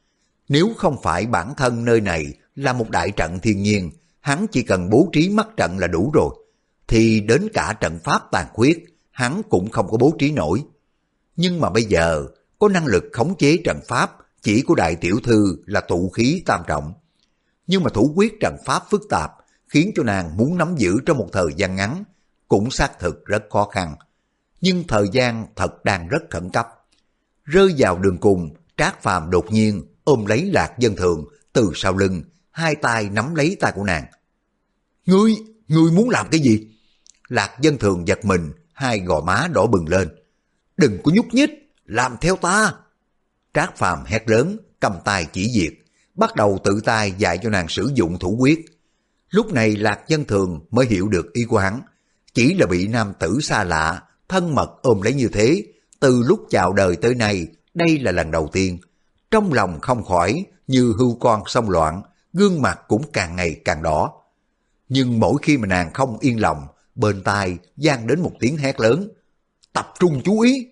Nếu không phải bản thân nơi này là một đại trận thiên nhiên, hắn chỉ cần bố trí mắt trận là đủ rồi, thì đến cả trận pháp tàn khuyết, hắn cũng không có bố trí nổi. Nhưng mà bây giờ, có năng lực khống chế trận pháp chỉ của đại tiểu thư là tụ khí tam trọng. Nhưng mà thủ quyết trận pháp phức tạp, khiến cho nàng muốn nắm giữ trong một thời gian ngắn, cũng xác thực rất khó khăn. Nhưng thời gian thật đang rất khẩn cấp. Rơi vào đường cùng, Trác Phàm đột nhiên ôm lấy Lạc Dân Thường từ sau lưng, hai tay nắm lấy tay của nàng. Ngươi, ngươi muốn làm cái gì? Lạc Dân Thường giật mình, hai gò má đỏ bừng lên. Đừng có nhúc nhích, làm theo ta. Trác Phàm hét lớn, cầm tay chỉ diệt, bắt đầu tự tay dạy cho nàng sử dụng thủ quyết. Lúc này Lạc Dân Thường mới hiểu được ý của hắn, chỉ là bị nam tử xa lạ, thân mật ôm lấy như thế, từ lúc chào đời tới nay, đây là lần đầu tiên. Trong lòng không khỏi như hươu con xông loạn, gương mặt cũng càng ngày càng đỏ. Nhưng mỗi khi mà nàng không yên lòng, bên tai vang đến một tiếng hét lớn. Tập trung chú ý!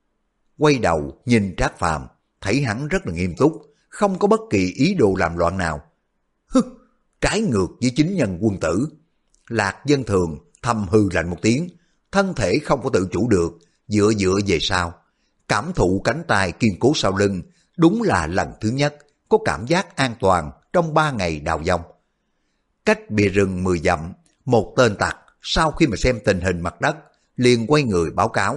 Quay đầu nhìn Trác Phàm, thấy hắn rất là nghiêm túc, không có bất kỳ ý đồ làm loạn nào. Hứ! Trái ngược với chính nhân quân tử. Lạc Dân Thường thầm hư lạnh một tiếng, thân thể không có tự chủ được, dựa dựa về sau. Cảm thụ cánh tay kiên cố sau lưng, đúng là lần thứ nhất có cảm giác an toàn trong ba ngày đào vong. Cách bìa rừng mười dặm, một tên tặc sau khi mà xem tình hình mặt đất, liền quay người báo cáo.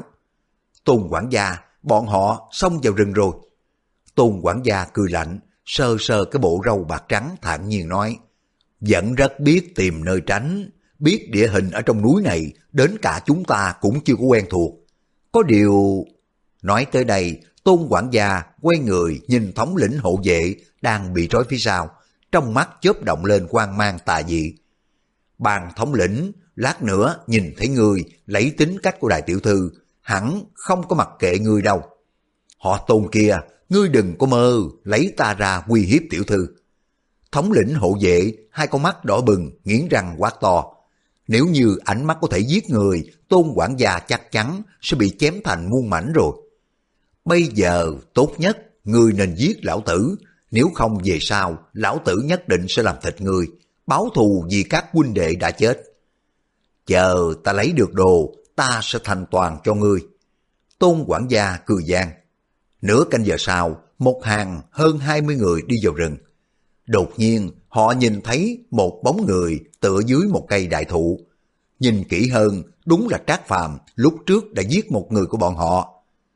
Tôn quản gia, bọn họ xông vào rừng rồi. Tôn quản gia cười lạnh, sơ sơ cái bộ râu bạc trắng thản nhiên nói. Vẫn rất biết tìm nơi tránh, biết địa hình ở trong núi này, đến cả chúng ta cũng chưa có quen thuộc. Có điều... Nói tới đây, Tôn quản gia quay người nhìn thống lĩnh hộ vệ đang bị trói phía sau, trong mắt chớp động lên quang mang tà dị. Bàn thống lĩnh, lát nữa nhìn thấy ngươi lấy tính cách của đại tiểu thư, hẳn không có mặc kệ ngươi đâu. Họ Tôn kia, ngươi đừng có mơ lấy ta ra uy hiếp tiểu thư. Thống lĩnh hộ vệ, hai con mắt đỏ bừng, nghiến răng quát to. Nếu như ánh mắt có thể giết người, Tôn quản gia chắc chắn sẽ bị chém thành muôn mảnh rồi. Bây giờ tốt nhất ngươi nên giết lão tử, nếu không về sau lão tử nhất định sẽ làm thịt ngươi, báo thù vì các huynh đệ đã chết. Chờ ta lấy được đồ, ta sẽ thành toàn cho ngươi. Tôn quản gia cười gian. Nửa canh giờ sau, một hàng hơn hai mươi người đi vào rừng. Đột nhiên họ nhìn thấy một bóng người tựa dưới một cây đại thụ. Nhìn kỹ hơn, đúng là Trác Phàm lúc trước đã giết một người của bọn họ.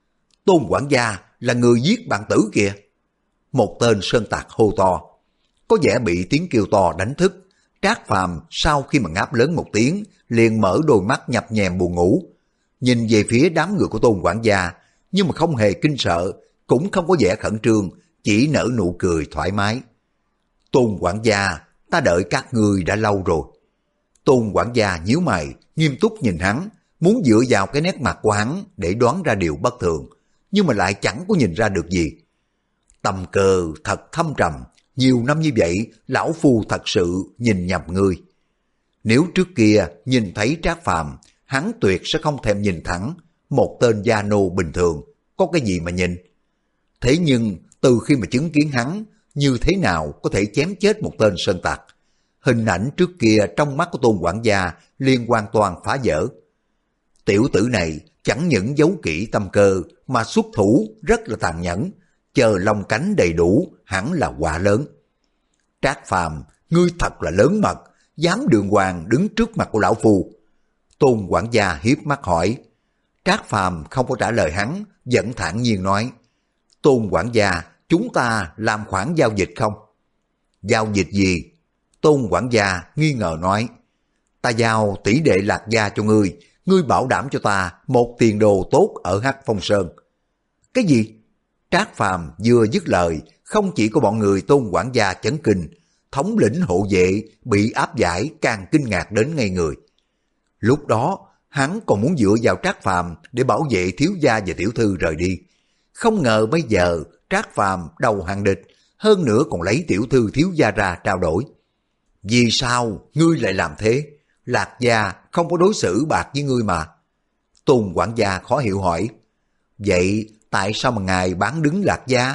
Tôn quản gia là người giết bạn tử kìa. Một tên sơn tặc hô to. Có vẻ bị tiếng kêu to đánh thức. Trác Phàm sau khi mà ngáp lớn một tiếng, liền mở đôi mắt nhập nhèm buồn ngủ. Nhìn về phía đám người của Tôn quản gia, nhưng mà không hề kinh sợ, cũng không có vẻ khẩn trương, chỉ nở nụ cười thoải mái. Tôn quản gia, ta đợi các người đã lâu rồi. Tôn quản gia nhíu mày, nghiêm túc nhìn hắn, muốn dựa vào cái nét mặt của hắn để đoán ra điều bất thường, nhưng mà lại chẳng có nhìn ra được gì. Tâm cơ thật thâm trầm, nhiều năm như vậy, lão phu thật sự nhìn nhầm ngươi. Nếu trước kia nhìn thấy Trác Phàm, hắn tuyệt sẽ không thèm nhìn thẳng một tên gia nô bình thường, có cái gì mà nhìn. Thế nhưng từ khi mà chứng kiến hắn, như thế nào có thể chém chết một tên sơn tặc, hình ảnh trước kia trong mắt của Tôn quản gia liền hoàn toàn phá vỡ. Tiểu tử này chẳng những giấu kỹ tâm cơ mà xuất thủ rất là tàn nhẫn, chờ lông cánh đầy đủ hẳn là quả lớn. Trác Phàm, ngươi thật là lớn mật, dám đường hoàng đứng trước mặt của lão phu. Tôn quản gia hiếp mắt hỏi. Trác Phàm không có trả lời hắn, vẫn thản nhiên nói. Tôn quản gia, chúng ta làm khoản giao dịch không? Giao dịch gì? Tôn quản gia nghi ngờ nói. Ta giao tỷ đệ Lạc gia cho ngươi, ngươi bảo đảm cho ta một tiền đồ tốt ở Hắc Phong Sơn. Cái gì? Trác Phàm vừa dứt lời, không chỉ có bọn người Tôn quản gia chấn kinh, thống lĩnh hộ vệ bị áp giải càng kinh ngạc đến ngây người. Lúc đó, hắn còn muốn dựa vào Trác Phàm để bảo vệ thiếu gia và tiểu thư rời đi. Không ngờ bây giờ Trác Phàm đầu hàng địch, hơn nữa còn lấy tiểu thư thiếu gia ra trao đổi. Vì sao ngươi lại làm thế? Lạc gia không có đối xử bạc với ngươi mà. Tôn quản gia khó hiểu hỏi. Vậy tại sao mà ngài bán đứng Lạc gia?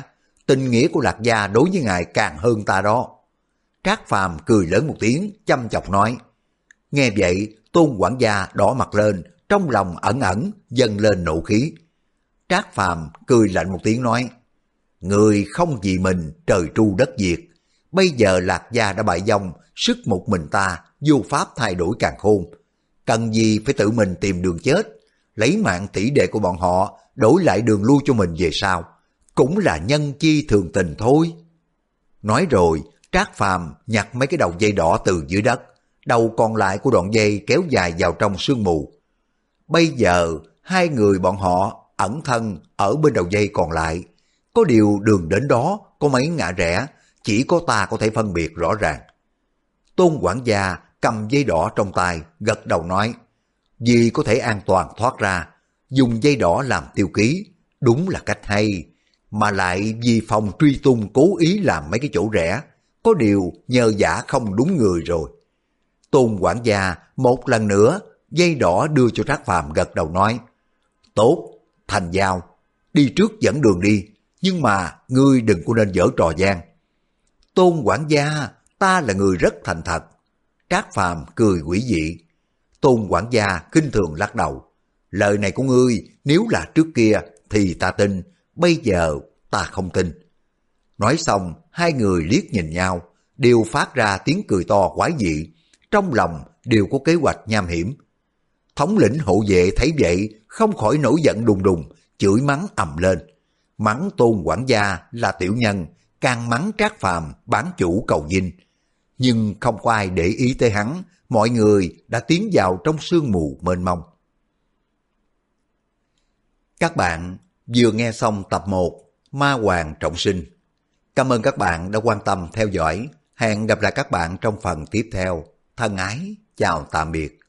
tình nghĩa của Lạc gia đối với ngài càng hơn ta đó. Trác Phàm cười lớn một tiếng, chăm chọc nói. Nghe vậy, Tôn quản gia đỏ mặt lên, trong lòng ẩn ẩn dâng lên nộ khí. Trác Phàm cười lạnh một tiếng nói, người không vì mình trời tru đất diệt, bây giờ Lạc gia đã bại vong, sức một mình ta vô pháp thay đổi càn khôn, cần gì phải tự mình tìm đường chết, lấy mạng tỷ đệ của bọn họ đổi lại đường lui cho mình về sau, cũng là nhân chi thường tình thôi. Nói rồi, Trác Phàm nhặt mấy cái đầu dây đỏ từ dưới đất, đầu còn lại của đoạn dây kéo dài vào trong sương mù. Bây giờ hai người bọn họ ẩn thân ở bên đầu dây còn lại, có điều đường đến đó có mấy ngã rẽ, chỉ có ta có thể phân biệt rõ ràng. Tôn quản gia cầm dây đỏ trong tay, gật đầu nói, vì có thể an toàn thoát ra, dùng dây đỏ làm tiêu ký, đúng là cách hay, mà lại vì phòng truy tung cố ý làm mấy cái chỗ rẽ, có điều nhờ giả không đúng người rồi. Tôn quản gia một lần nữa dây đỏ đưa cho Trác Phàm, gật đầu nói, tốt, thành giao, đi trước dẫn đường đi, nhưng mà ngươi đừng có nên dở trò gian. Tôn quản gia, ta là người rất thành thật. Trác Phàm cười quỷ dị. Tôn quản gia khinh thường lắc đầu, lời này của ngươi nếu là trước kia thì ta tin, bây giờ ta không tin. Nói xong, hai người liếc nhìn nhau, đều phát ra tiếng cười to quái dị, trong lòng đều có kế hoạch nham hiểm. Thống lĩnh hộ vệ thấy vậy, không khỏi nổi giận đùng đùng, chửi mắng ầm lên. Mắng Tôn quản gia là tiểu nhân, càng mắng Trác Phàm bán chủ cầu dinh. Nhưng không có ai để ý tới hắn, mọi người đã tiến vào trong sương mù mênh mông. Các bạn vừa nghe xong tập một Ma Hoàng Trọng Sinh. Cảm ơn các bạn đã quan tâm theo dõi. Hẹn gặp lại các bạn trong phần tiếp theo. Thân ái, chào tạm biệt.